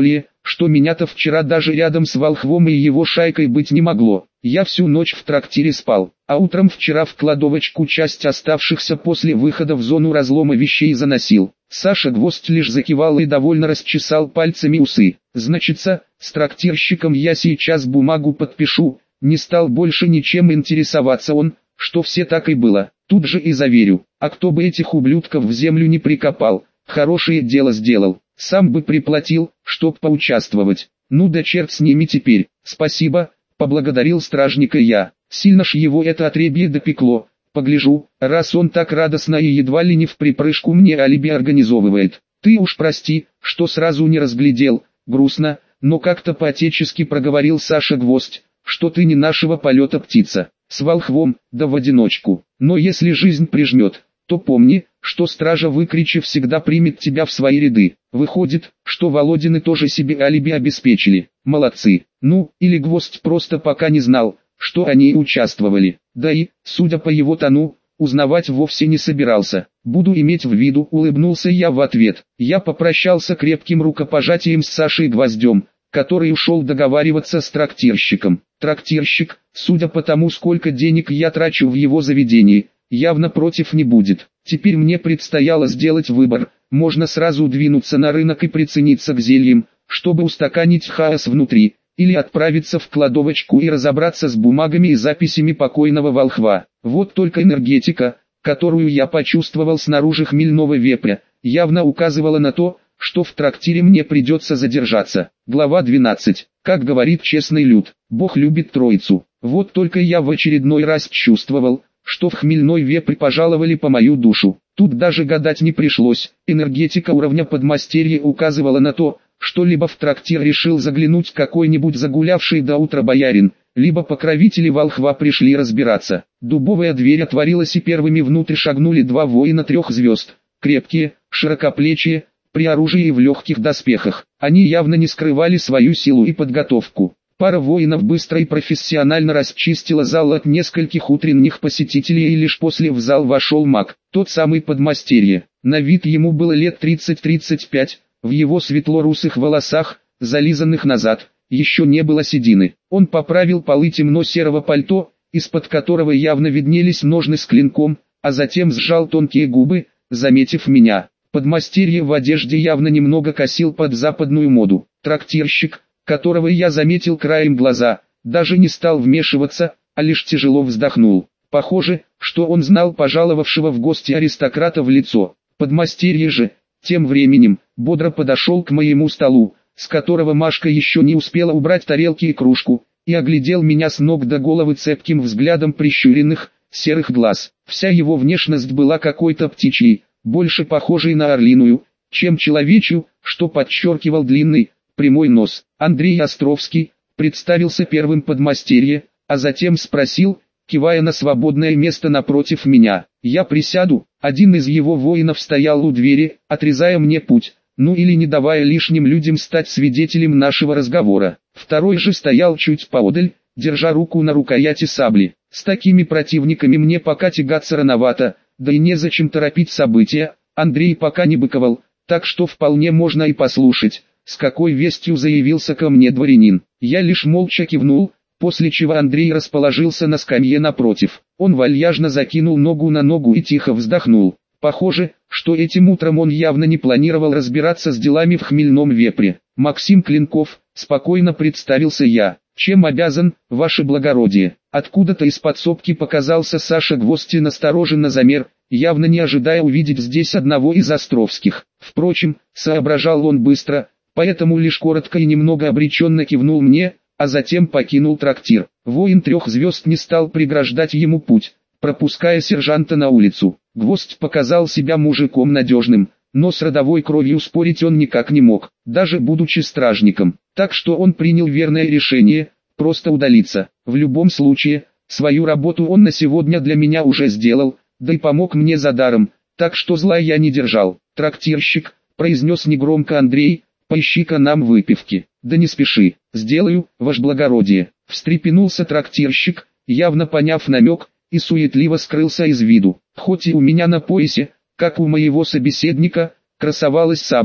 что меня-то вчера даже рядом с Волхвом и его шайкой быть не могло. Я всю ночь в трактире спал, а утром вчера в кладовочку часть оставшихся после выхода в зону разлома вещей заносил. Саша Гвоздь лишь закивал и довольно расчесал пальцами усы. Значится, с трактирщиком я сейчас бумагу подпишу. Не стал больше ничем интересоваться он, что все так и было. Тут же и заверю, а кто бы этих ублюдков в землю не прикопал, хорошее дело сделал, сам бы приплатил, чтоб поучаствовать. Ну да черт с ними теперь, спасибо, поблагодарил стражника я, сильно ж его это отребье допекло. Погляжу, раз он так радостно и едва ли не в припрыжку мне алиби организовывает. Ты уж прости, что сразу не разглядел, грустно, но как-то по-отечески проговорил Саша Гвоздь, что ты не нашего полета птица, с волхвом, да в одиночку. Но если жизнь прижмет, то помни, что стража выкричи всегда примет тебя в свои ряды. Выходит, что Володины тоже себе алиби обеспечили. Молодцы. Ну, или Гвоздь просто пока не знал, что они участвовали. Да и, судя по его тону, узнавать вовсе не собирался. Буду иметь в виду, улыбнулся я в ответ. Я попрощался крепким рукопожатием с Сашей Гвоздем, который ушел договариваться с трактирщиком. Трактирщик, судя по тому, сколько денег я трачу в его заведении, явно против не будет. Теперь мне предстояло сделать выбор. Можно сразу двинуться на рынок и прицениться к зельям, чтобы устаканить хаос внутри, или отправиться в кладовочку и разобраться с бумагами и записями покойного волхва. Вот только энергетика, которую я почувствовал снаружи хмельного вепря, явно указывала на то, что в трактире мне придется задержаться. Глава 12. Как говорит честный люд, Бог любит троицу. Вот только я в очередной раз чувствовал, что в хмельной вепрь пожаловали по мою душу. Тут даже гадать не пришлось, энергетика уровня подмастерья указывала на то, что либо в трактир решил заглянуть какой-нибудь загулявший до утра боярин, либо покровители волхва пришли разбираться. Дубовая дверь отворилась и первыми внутрь шагнули два воина 3 звезд, крепкие, широкоплечие, при оружии и в легких доспехах. Они явно не скрывали свою силу и подготовку. Пара воинов быстро и профессионально расчистила зал от нескольких утренних посетителей и лишь после в зал вошел маг, тот самый подмастерье. На вид ему было лет 30-35, в его светло-русых волосах, зализанных назад, еще не было седины. Он поправил полы темно-серого пальто, из-под которого явно виднелись ножны с клинком, а затем сжал тонкие губы, заметив меня. Подмастерье в одежде явно немного косил под западную моду. Трактирщик, которого я заметил краем глаза, даже не стал вмешиваться, а лишь тяжело вздохнул. Похоже, что он знал пожаловавшего в гости аристократа в лицо. Подмастерье же, тем временем, бодро подошел к моему столу, с которого Машка еще не успела убрать тарелки и кружку, и оглядел меня с ног до головы цепким взглядом прищуренных, серых глаз. Вся его внешность была какой-то птичьей, больше похожей на орлиную, чем человечью, что подчеркивал длинный, прямой нос. Андрей Островский, представился первым подмастерье, а затем спросил, кивая на свободное место напротив меня. Я присяду. Один из его воинов стоял у двери, отрезая мне путь, ну или не давая лишним людям стать свидетелем нашего разговора. Второй же стоял чуть поодаль, держа руку на рукояти сабли. С такими противниками мне пока тягаться рановато, да и незачем торопить события. Андрей пока не быковал, так что вполне можно и послушать, с какой вестью заявился ко мне дворянин. Я лишь молча кивнул, после чего Андрей расположился на скамье напротив. Он вальяжно закинул ногу на ногу и тихо вздохнул. Похоже, что этим утром он явно не планировал разбираться с делами в хмельном вепре. Максим Клинков, спокойно представился я. Чем обязан, ваше благородие? Откуда-то из подсобки показался Саша Гвоздь и настороженно замер, явно не ожидая увидеть здесь одного из Островских. Впрочем, соображал он быстро, поэтому лишь коротко и немного обреченно кивнул мне, а затем покинул трактир. Воин 3 звезд не стал преграждать ему путь, пропуская сержанта на улицу. Гвоздь показал себя мужиком надежным, но с родовой кровью спорить он никак не мог, даже будучи стражником. Так что он принял верное решение, просто удалиться. В любом случае, свою работу он на сегодня для меня уже сделал, да и помог мне за даром, так что зла я не держал. Трактирщик, произнес негромко Андрей, поищи-ка нам выпивки. Да не спеши, сделаю, ваше благородие. Встрепенулся трактирщик, явно поняв намек, и суетливо скрылся из виду. Хоть и у меня на поясе, как у моего собеседника, красовалась сабля,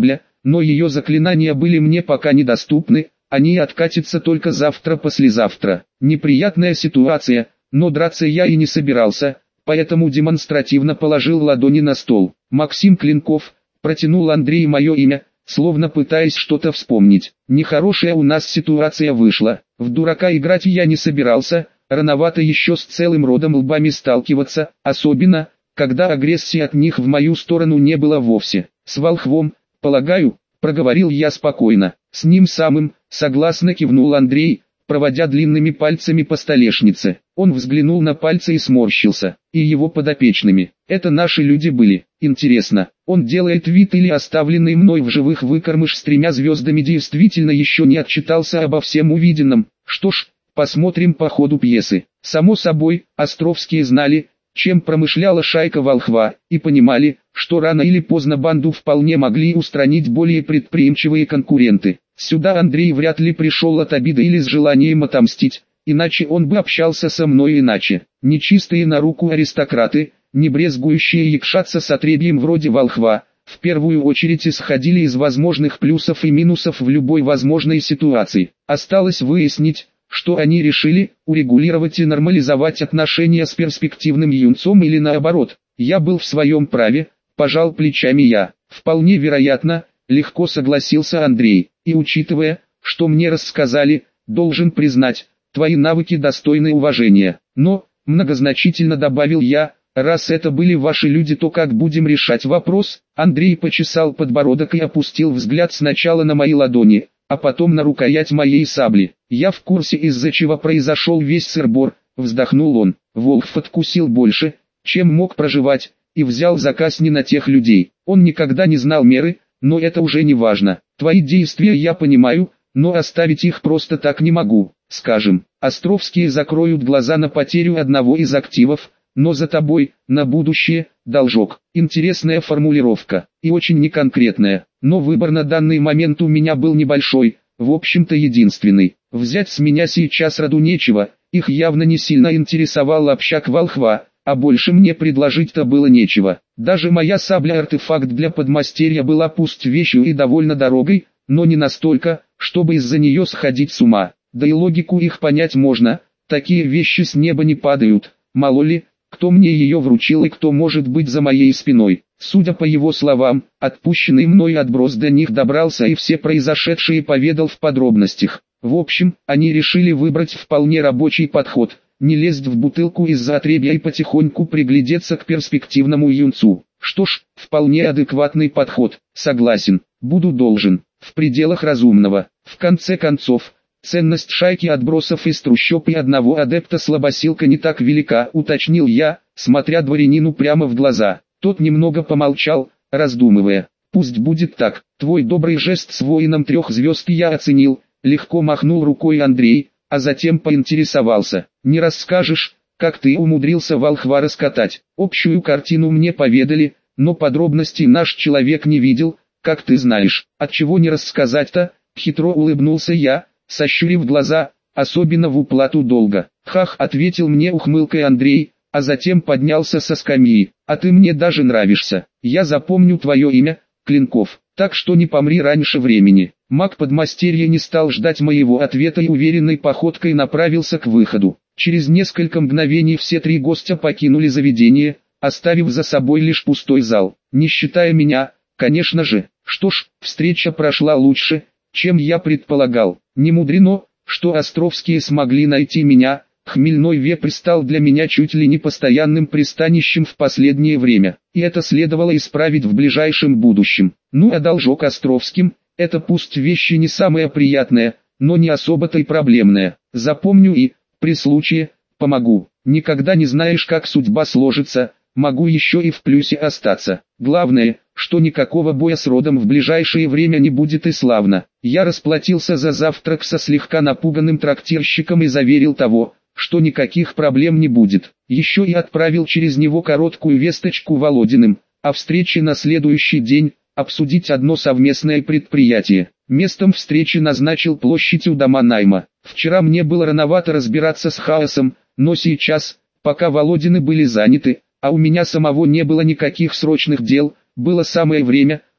но ее заклинания были мне пока недоступны, они откатятся только завтра-послезавтра. Неприятная ситуация, но драться я и не собирался, поэтому демонстративно положил ладони на стол. Максим Клинков, протянул Андрей мое имя, словно пытаясь что-то вспомнить. Нехорошая у нас ситуация вышла, в дурака играть я не собирался, рановато еще с целым родом лбами сталкиваться, особенно, когда агрессии от них в мою сторону не было вовсе. С волхвом, полагаю, проговорил я спокойно. С ним самым, согласно кивнул Андрей, проводя длинными пальцами по столешнице. Он взглянул на пальцы и сморщился. И его подопечными. Это наши люди были. Интересно, он делает вид или оставленный мной в живых выкормыш с 3 звездами действительно еще не отчитался обо всем увиденном? Что ж, посмотрим по ходу пьесы. Само собой, Островские знали, чем промышляла шайка волхва, и понимали, что рано или поздно банду вполне могли устранить более предприимчивые конкуренты. Сюда Андрей вряд ли пришел от обиды или с желанием отомстить, иначе он бы общался со мной иначе. Нечистые на руку аристократы, не брезгующие якшаться с отребьем вроде волхва, в первую очередь исходили из возможных плюсов и минусов в любой возможной ситуации. Осталось выяснить, что они решили, урегулировать и нормализовать отношения с перспективным юнцом или наоборот. Я был в своем праве, пожал плечами я. Вполне вероятно, легко согласился Андрей. И учитывая, что мне рассказали, должен признать, твои навыки достойны уважения. Но, многозначительно добавил я, раз это были ваши люди, то как будем решать вопрос? Андрей почесал подбородок и опустил взгляд сначала на мои ладони, а потом на рукоять моей сабли. Я в курсе, из-за чего произошел весь сыр-бор, вздохнул он. Волхв откусил больше, чем мог проживать, и взял заказ не на тех людей. Он никогда не знал меры, но это уже не важно. Твои действия я понимаю, но оставить их просто так не могу. Скажем, Островские закроют глаза на потерю одного из активов, но за тобой, на будущее, должок. Интересная формулировка, и очень неконкретная, но выбор на данный момент у меня был небольшой, в общем-то единственный. Взять с меня сейчас роду нечего, их явно не сильно интересовал общак волхва, а больше мне предложить-то было нечего. Даже моя сабля-артефакт для подмастерья была пусть вещью и довольно дорогой, но не настолько, чтобы из-за нее сходить с ума. Да и логику их понять можно, такие вещи с неба не падают, мало ли, кто мне ее вручил и кто может быть за моей спиной. Судя по его словам, отпущенный мной отброс до них добрался и все произошедшее поведал в подробностях. В общем, они решили выбрать вполне рабочий подход, не лезть в бутылку из-за отребья и потихоньку приглядеться к перспективному юнцу. Что ж, вполне адекватный подход, согласен, буду должен, в пределах разумного. В конце концов, ценность шайки отбросов из трущоб и одного адепта слабосилка не так велика, уточнил я, смотря дворянину прямо в глаза. Тот немного помолчал, раздумывая. Пусть будет так, твой добрый жест с воином 3 звезд я оценил, легко махнул рукой Андрей, а затем поинтересовался. Не расскажешь, как ты умудрился волхва раскатать? Общую картину мне поведали, но подробностей наш человек не видел, как ты знаешь. Отчего не рассказать-то? Хитро улыбнулся я, сощурив глаза, особенно в уплату долга. Хах, ответил мне ухмылкой Андрей, а затем поднялся со скамьи. А ты мне даже нравишься. Я запомню твое имя, Клинков, так что не помри раньше времени. Маг подмастерья не стал ждать моего ответа и уверенной походкой направился к выходу. Через несколько мгновений все 3 гостя покинули заведение, оставив за собой лишь пустой зал. Не считая меня, конечно же. Что ж, встреча прошла лучше, чем я предполагал. Не мудрено, что Островские смогли найти меня. Хмельной вепрь стал для меня чуть ли не постоянным пристанищем в последнее время, и это следовало исправить в ближайшем будущем. Ну а должок Островским, это пусть вещи не самое приятное, но не особо-то и проблемное. Запомню и, при случае, помогу. Никогда не знаешь, как судьба сложится, могу еще и в плюсе остаться. Главное, что никакого боя с родом в ближайшее время не будет, и славно. Я расплатился за завтрак со слегка напуганным трактирщиком и заверил того, что никаких проблем не будет. Еще и отправил через него короткую весточку Володиным, о встрече на следующий день, обсудить одно совместное предприятие. Местом встречи назначил площадь у дома найма. Вчера мне было рановато разбираться с хаосом, но сейчас, пока Володины были заняты, а у меня самого не было никаких срочных дел, было самое время,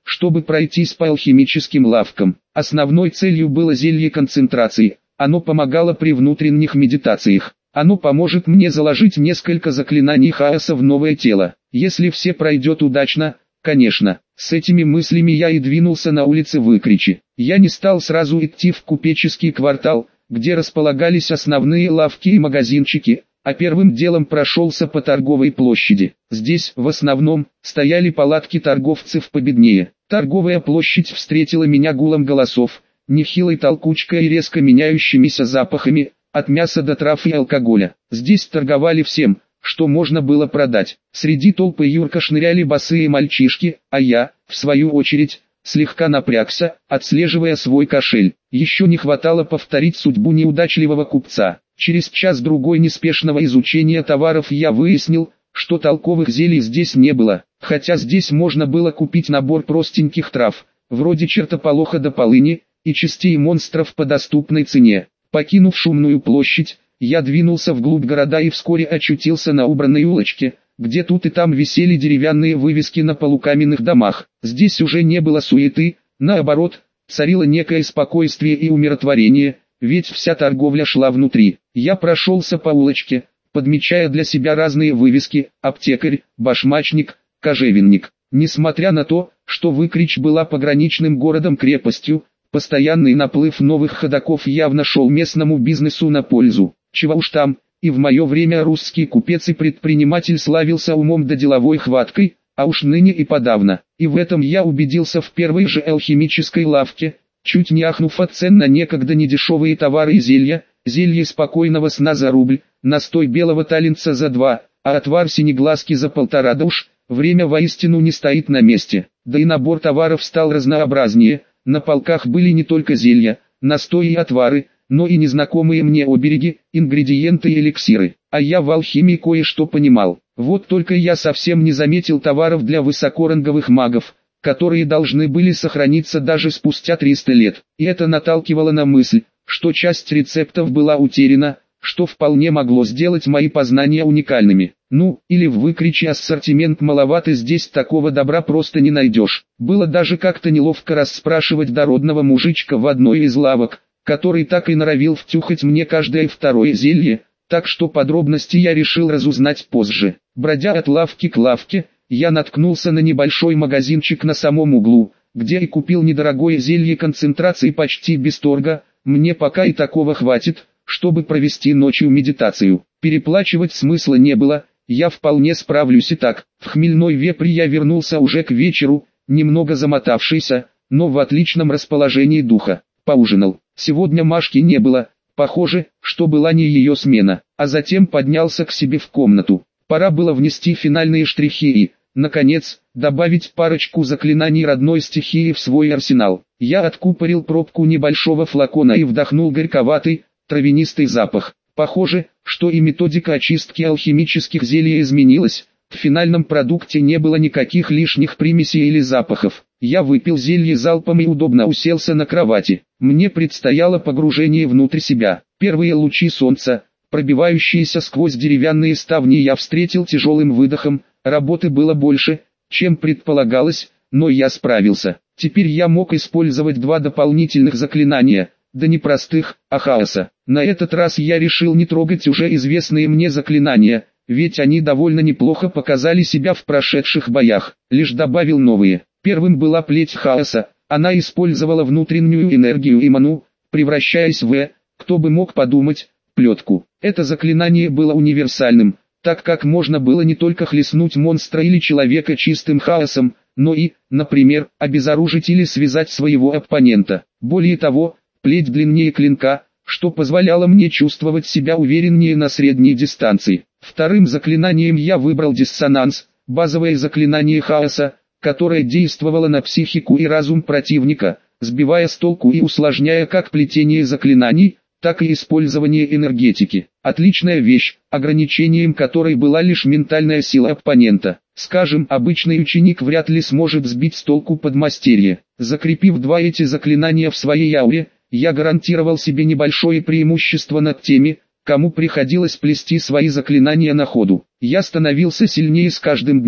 чтобы пройтись по алхимическим лавкам. Основной целью было зелье концентрации, оно помогало при внутренних медитациях. Оно поможет мне заложить несколько заклинаний хаоса в новое тело. Если все пройдет удачно, конечно. С этими мыслями я и двинулся на улице Выкричи. Я не стал сразу идти в купеческий квартал, где располагались основные лавки и магазинчики, а первым делом прошелся по торговой площади. Здесь, в основном, стояли палатки торговцев победнее. Торговая площадь встретила меня гулом голосов, нехилой толкучкой и резко меняющимися запахами, от мяса до трав и алкоголя. Здесь торговали всем, что можно было продать. Среди толпы юрко шныряли босые мальчишки, а я, в свою очередь, слегка напрягся, отслеживая свой кошель. Еще не хватало повторить судьбу неудачливого купца. Через час-другой неспешного изучения товаров я выяснил, что толковых зелий здесь не было, хотя здесь можно было купить набор простеньких трав, вроде чертополоха до полыни, и частей монстров по доступной цене. Покинув шумную площадь, я двинулся вглубь города и вскоре очутился на убранной улочке, где тут и там висели деревянные вывески на полукаменных домах. Здесь уже не было суеты, наоборот, царило некое спокойствие и умиротворение, ведь вся торговля шла внутри. Я прошелся по улочке, подмечая для себя разные вывески: аптекарь, башмачник, кожевенник. Несмотря на то, что Выкрич была пограничным городом-крепостью, постоянный наплыв новых ходоков явно шел местному бизнесу на пользу. Чего уж там, и в мое время русский купец и предприниматель славился умом да деловой хваткой, а уж ныне и подавно. И в этом я убедился в первой же алхимической лавке, чуть не ахнув от цен на некогда недешевые товары и зелья: зелье спокойного сна за рубль, настой белого талинца за 2, а отвар синеглазки за 1,5. Да уж, время воистину не стоит на месте. Да и набор товаров стал разнообразнее, на полках были не только зелья, настои и отвары, но и незнакомые мне обереги, ингредиенты и эликсиры. А я в алхимии кое-что понимал. Вот только я совсем не заметил товаров для высокоранговых магов, которые должны были сохраниться даже спустя 300 лет. И это наталкивало на мысль, что часть рецептов была утеряна, что вполне могло сделать мои познания уникальными. Ну, или в Выкриче ассортимент маловат, и здесь такого добра просто не найдешь. Было даже как-то неловко расспрашивать дородного мужичка в одной из лавок, который так и норовил втюхать мне каждое второе зелье, так что подробности я решил разузнать позже. Бродя от лавки к лавке, я наткнулся на небольшой магазинчик на самом углу, где и купил недорогое зелье концентрации почти без торга. Мне пока и такого хватит, чтобы провести ночью медитацию. Переплачивать смысла не было, я вполне справлюсь и так. В Хмельной Вепрь я вернулся уже к вечеру, немного замотавшийся, но в отличном расположении духа. Поужинал. Сегодня Машки не было, похоже, что была не ее смена. А затем поднялся к себе в комнату. Пора было внести финальные штрихи и, наконец, добавить парочку заклинаний родной стихии в свой арсенал. Я откупорил пробку небольшого флакона и вдохнул горьковатый, травянистый запах. Похоже, что и методика очистки алхимических зелий изменилась. В финальном продукте не было никаких лишних примесей или запахов. Я выпил зелье залпом и удобно уселся на кровати. Мне предстояло погружение внутрь себя. Первые лучи солнца, пробивающиеся сквозь деревянные ставни, я встретил тяжелым выдохом. Работы было больше, чем предполагалось, но я справился. Теперь я мог использовать 2 дополнительных заклинания, да не простых, а хаоса. На этот раз я решил не трогать уже известные мне заклинания, ведь они довольно неплохо показали себя в прошедших боях, лишь добавил новые. Первым была плеть хаоса, она использовала внутреннюю энергию и ману, превращаясь в, кто бы мог подумать, плетку. Это заклинание было универсальным, так как можно было не только хлестнуть монстра или человека чистым хаосом, но и, например, обезоружить или связать своего оппонента. Более того, плеть длиннее клинка, что позволяло мне чувствовать себя увереннее на средней дистанции. Вторым заклинанием я выбрал диссонанс, базовое заклинание хаоса, которое действовало на психику и разум противника, сбивая с толку и усложняя как плетение заклинаний, так и использование энергетики. Отличная вещь, ограничением которой была лишь ментальная сила оппонента. Скажем, обычный ученик вряд ли сможет сбить с толку подмастерье. Закрепив 2 эти заклинания в своей ауре, я гарантировал себе небольшое преимущество над теми, кому приходилось плести свои заклинания на ходу. Я становился сильнее с каждым днем,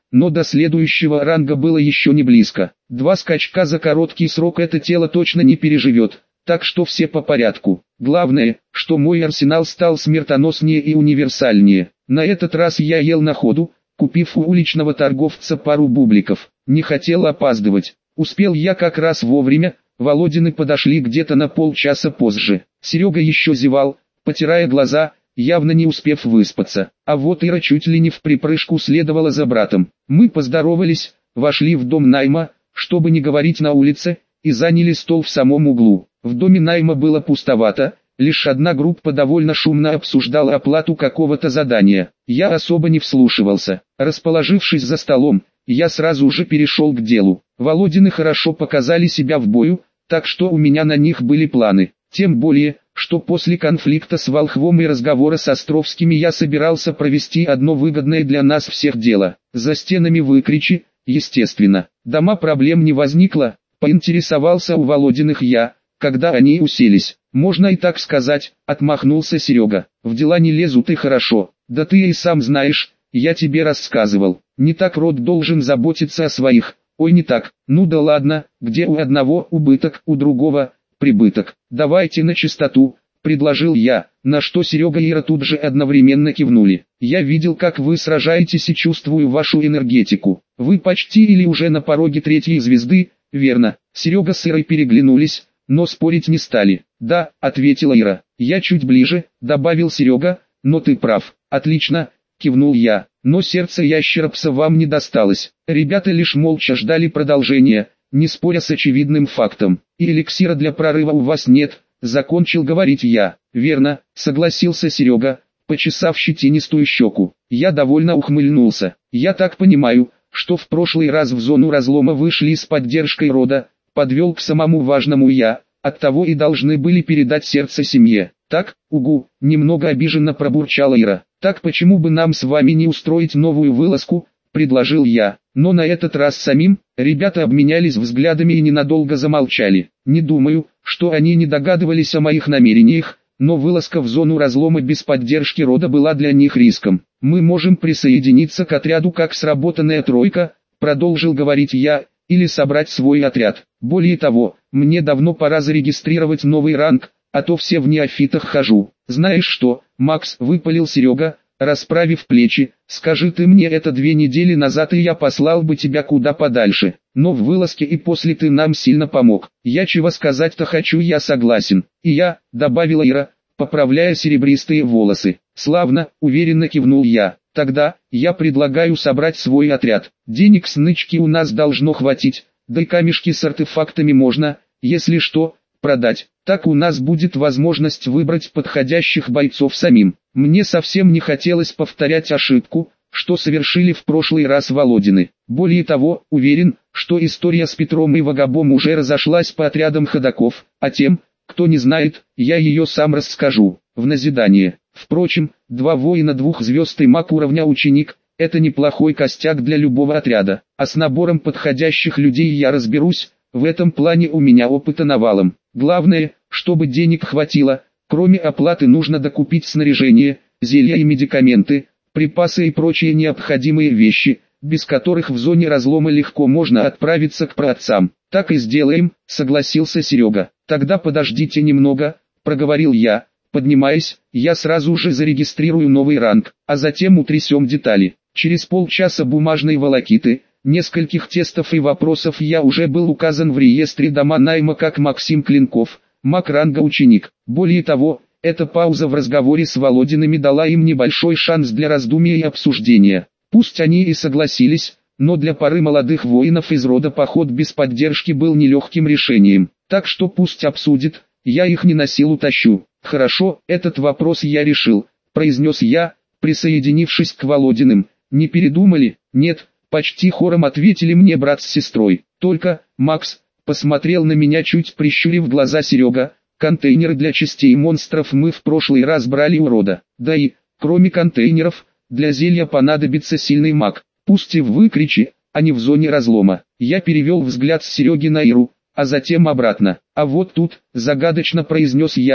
но до следующего ранга было еще не близко. 2 скачка за короткий срок это тело точно не переживет, так что все по порядку. Главное, что мой арсенал стал смертоноснее и универсальнее. На этот раз я ел на ходу, купив у уличного торговца пару бубликов. Не хотел опаздывать. Успел я как раз вовремя, Володины подошли где-то на полчаса позже. Серега еще зевал, потирая глаза, явно не успев выспаться. А вот Ира чуть ли не в припрыжку следовала за братом. Мы поздоровались, вошли в дом найма, чтобы не говорить на улице, и заняли стол в самом углу. В доме найма было пустовато, лишь одна группа довольно шумно обсуждала оплату какого-то задания. Я особо не вслушивался. Расположившись за столом, я сразу же перешел к делу. Володины хорошо показали себя в бою, так что у меня на них были планы. Тем более, что после конфликта с Волхвом и разговора с Островскими я собирался провести одно выгодное для нас всех дело. За стенами выкричи, естественно. Дома проблем не возникло, поинтересовался у Володиных я, когда они уселись. «Можно и так сказать», — отмахнулся Серега. «В дела не лезут и хорошо. Да ты и сам знаешь, я тебе рассказывал. Не так род должен заботиться о своих. Ой, не так. Ну да ладно, где у одного убыток, у другого прибыток. Давайте на чистоту», — предложил я, на что Серега и Ира тут же одновременно кивнули. «Я видел, как вы сражаетесь и чувствую вашу энергетику. Вы почти или уже на пороге 3-й звезды, верно?» Серега с Ирой переглянулись, но спорить не стали. «Да», — ответила Ира. «Я чуть ближе», — добавил Серега, — «но ты прав». «Отлично», — кивнул я, — «но сердце ящеропса вам не досталось». Ребята лишь молча ждали продолжения, не споря с очевидным фактом. «И эликсира для прорыва у вас нет», — закончил говорить я. «Верно», — согласился Серега, почесав щетинистую щеку. Я довольно ухмыльнулся. «Я так понимаю, что в прошлый раз в зону разлома вышли с поддержкой рода», — подвел к самому важному я, — «оттого и должны были передать сердце семье». «Так, угу», — немного обиженно пробурчала Ира. «Так почему бы нам с вами не устроить новую вылазку?» — предложил я. Но на этот раз самим, ребята обменялись взглядами и ненадолго замолчали. Не думаю, что они не догадывались о моих намерениях, но вылазка в зону разлома без поддержки рода была для них риском. «Мы можем присоединиться к отряду как сработанная тройка», — продолжил говорить я, — «или собрать свой отряд. Более того, мне давно пора зарегистрировать новый ранг, а то все в неофитах хожу». «Знаешь что, Макс», — выпалил Серега, расправив плечи, — «скажи ты мне это 2 недели назад, и я послал бы тебя куда подальше. Но в вылазке и после ты нам сильно помог. Я чего сказать-то хочу, я согласен». «И я», — добавила Ира, поправляя серебристые волосы. «Славно», — уверенно кивнул я. «Тогда, я предлагаю собрать свой отряд. Денег с нычки у нас должно хватить, да и камешки с артефактами можно, если что, продать. Так у нас будет возможность выбрать подходящих бойцов самим». Мне совсем не хотелось повторять ошибку, что совершили в прошлый раз Володины. Более того, уверен, что история с Петром и Вагабом уже разошлась по отрядам ходоков, а тем, кто не знает, я ее сам расскажу, в назидание. Впрочем, 2 воина 2 звезд и маг уровня ученик – это неплохой костяк для любого отряда, а с набором подходящих людей я разберусь, в этом плане у меня опыта навалом. Главное, чтобы денег хватило, кроме оплаты нужно докупить снаряжение, зелья и медикаменты, припасы и прочие необходимые вещи, без которых в зоне разлома легко можно отправиться к праотцам. «Так и сделаем», — согласился Серега. «Тогда подождите немного», — проговорил я, поднимаясь, — «я сразу же зарегистрирую новый ранг, а затем утрясем детали». Через полчаса бумажной волокиты, нескольких тестов и вопросов я уже был указан в реестре дома найма как Максим Клинков, маг ранга ученик. Более того, эта пауза в разговоре с Володиными дала им небольшой шанс для раздумья и обсуждения. Пусть они и согласились, но для пары молодых воинов из рода поход без поддержки был нелегким решением. Так что пусть обсудит, я их не на силу тащу. «Хорошо, этот вопрос я решил», — произнес я, присоединившись к Володиным. «Не передумали?» «Нет», — почти хором ответили мне брат с сестрой. «Только, Макс», — посмотрел на меня чуть прищурив глаза Серега, — «контейнеры для частей монстров мы в прошлый раз брали у рода. Да и, кроме контейнеров, для зелья понадобится сильный маг, пусть и в выкриче, а не в зоне разлома». Я перевел взгляд с Сереги на Иру, а затем обратно. «А вот тут», — загадочно произнес я,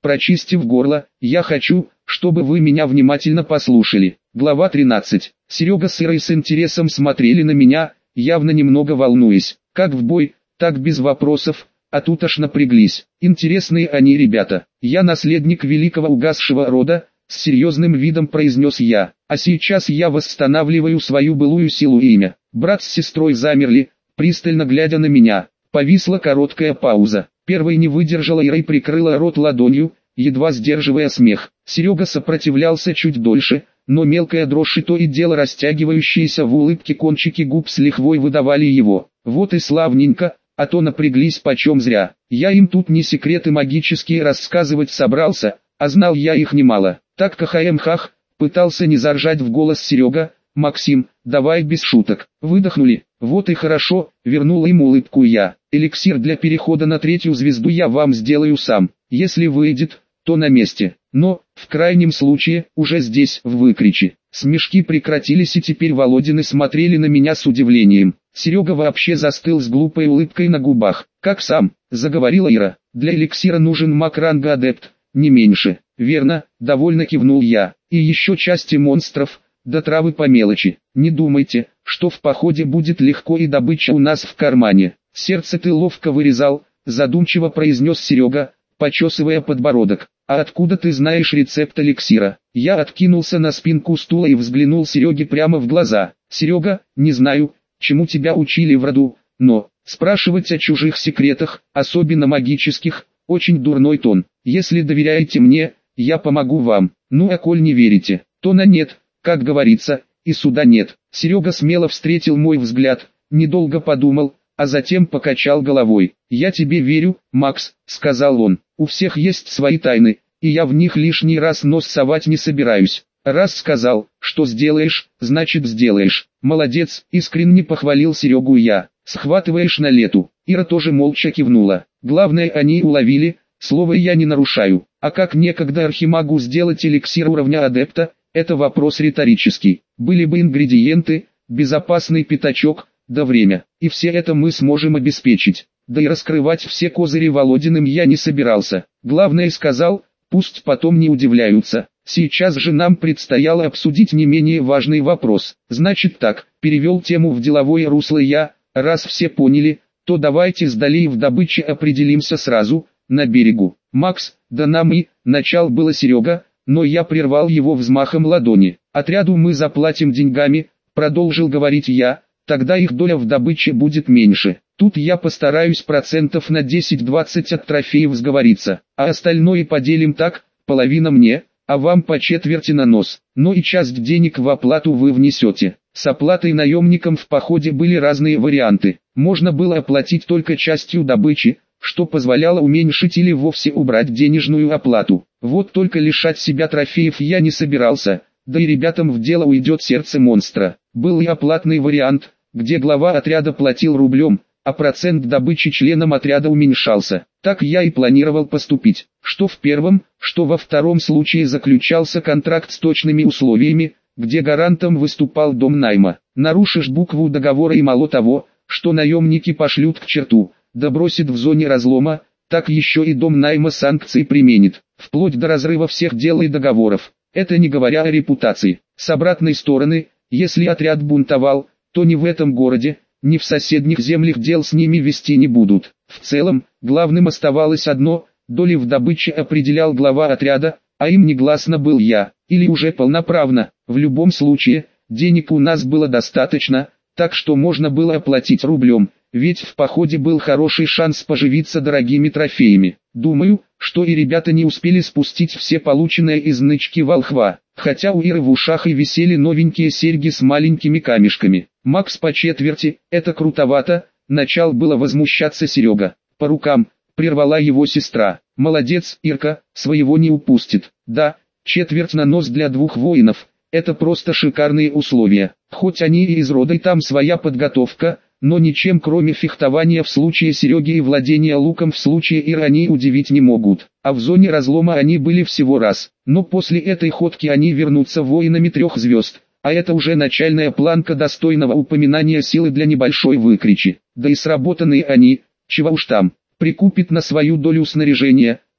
Прочистив горло, я хочу, чтобы вы меня внимательно послушали. Глава 13. Серега с Ирой с интересом смотрели на меня, явно немного волнуясь. Как в бой, так без вопросов, а тут аж напряглись. Интересные они ребята. Я наследник великого угасшего рода, с серьезным видом произнес я. А сейчас я восстанавливаю свою былую силу и имя. Брат с сестрой замерли, пристально глядя на меня. Повисла короткая пауза. Первой не выдержала Ира и прикрыла рот ладонью, едва сдерживая смех. Серега сопротивлялся чуть дольше, но мелкая дрожь и то и дело растягивающиеся в улыбке кончики губ с лихвой выдавали его. Вот и славненько, а то напряглись почем зря. Я им тут не секреты магические рассказывать собрался, а знал я их немало. Так кахаем-хах, пытался не заржать в голос Серега. Максим, давай без шуток. Выдохнули. Вот и хорошо, вернула им улыбку я. Эликсир для перехода на 3-ю звезду я вам сделаю сам. Если выйдет, то на месте. Но, в крайнем случае, уже здесь, в выкриче. Смешки прекратились и теперь Володины смотрели на меня с удивлением. Серега вообще застыл с глупой улыбкой на губах. Как сам, заговорила Ира. Для эликсира нужен маг ранга адепт, не меньше. Верно, довольно кивнул я. И еще части монстров, да травы по мелочи. Не думайте, что в походе будет легко и добыча у нас в кармане. Сердце ты ловко вырезал, задумчиво произнес Серега, почесывая подбородок. А откуда ты знаешь рецепт эликсира? Я откинулся на спинку стула и взглянул Сереге прямо в глаза. Серега, не знаю, чему тебя учили в роду, но спрашивать о чужих секретах, особенно магических, очень дурной тон. Если доверяете мне, я помогу вам. Ну а коль не верите, то на нет, как говорится, и суда нет. Серега смело встретил мой взгляд, недолго подумал, а затем покачал головой. «Я тебе верю, Макс», — сказал он. «У всех есть свои тайны, и я в них лишний раз нос совать не собираюсь. Раз сказал, что сделаешь, значит сделаешь. Молодец», — искренне похвалил Серегу я. «Схватываешь на лету». Ира тоже молча кивнула. Главное, они уловили, слово я не нарушаю. А как некогда архимагу сделать эликсир уровня адепта, это вопрос риторический. Были бы ингредиенты, безопасный пятачок, да время, и все это мы сможем обеспечить. Да и раскрывать все козыри Володиным я не собирался. Главное сказал, пусть потом не удивляются. Сейчас же нам предстояло обсудить не менее важный вопрос. Значит так, перевел тему в деловое русло я, раз все поняли, то давайте с долей в добыче определимся сразу, на берегу. Макс, да нам и, начал было Серега, но я прервал его взмахом ладони. Отряду мы заплатим деньгами, продолжил говорить я, тогда их доля в добыче будет меньше. Тут я постараюсь процентов на 10-20 от трофеев сговориться, а остальное поделим так, половина мне, а вам по четверти на нос. Но и часть денег в оплату вы внесете. С оплатой наемникам в походе были разные варианты. Можно было оплатить только частью добычи, что позволяло уменьшить или вовсе убрать денежную оплату. Вот только лишать себя трофеев я не собирался, да и ребятам в дело уйдет сердце монстра. Был и оплатный вариант, где глава отряда платил рублем, а процент добычи членам отряда уменьшался. Так я и планировал поступить. Что в первом, что во втором случае заключался контракт с точными условиями, где гарантом выступал дом найма. Нарушишь букву договора и мало того, что наемники пошлют к черту, да бросит в зоне разлома, так еще и дом найма санкции применит, вплоть до разрыва всех дел и договоров. Это не говоря о репутации. С обратной стороны, если отряд бунтовал, то ни в этом городе, ни в соседних землях дел с ними вести не будут. В целом, главным оставалось одно, доли в добыче определял глава отряда, а им негласно был я, или уже полноправно. В любом случае, денег у нас было достаточно, так что можно было оплатить рублем, ведь в походе был хороший шанс поживиться дорогими трофеями. Думаю, что и ребята не успели спустить все полученные из нычки волхва, хотя у Иры в ушах и висели новенькие серьги с маленькими камешками. Макс по четверти, это крутовато, начал было возмущаться Серега. По рукам, прервала его сестра. Молодец, Ирка, своего не упустит. Да, четверть на нос для 2 воинов, это просто шикарные условия. Хоть они и из рода и там своя подготовка, но ничем кроме фехтования в случае Сереги и владения луком в случае Иры они удивить не могут. А в зоне разлома они были всего раз. Но после этой ходки они вернутся воинами 3 звезд. А это уже начальная планка достойного упоминания силы для небольшой выкричи. Да и сработанные они, чего уж там, прикупит на свою долю снаряжения,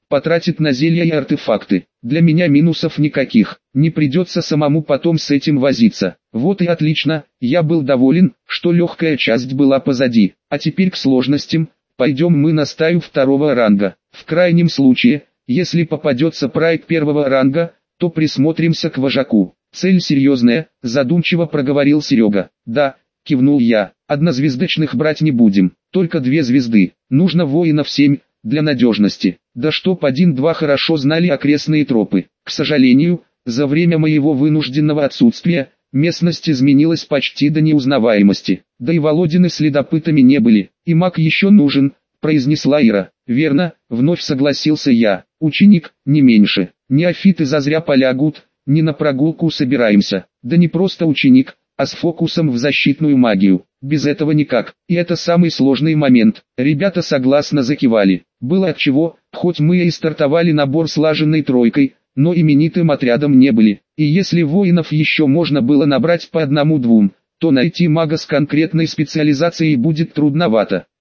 потратит на зелья и артефакты. Для меня минусов никаких, не придется самому потом с этим возиться. Вот и отлично, я был доволен, что легкая часть была позади. А теперь к сложностям, пойдем мы на стаю второго ранга. В крайнем случае, если попадется прайд первого ранга, то присмотримся к вожаку. Цель серьезная, задумчиво проговорил Серега. Да, кивнул я, однозвездочных брать не будем, только 2 звезды. Нужно воинов 7, для надежности. Да чтоб 1-2 хорошо знали окрестные тропы. К сожалению, за время моего вынужденного отсутствия, местность изменилась почти до неузнаваемости. Да и Володины следопытами не были. И маг еще нужен, произнесла Ира. Верно, вновь согласился я. Ученик, не меньше. Неофиты зазря полягут, не на прогулку собираемся. Да не просто ученик, а с фокусом в защитную магию. Без этого никак. И это самый сложный момент. Ребята согласно закивали. Было отчего, хоть мы и стартовали набор слаженной тройкой, но именитым отрядом не были. И если воинов еще можно было набрать по 1-2, то найти мага с конкретной специализацией будет трудновато.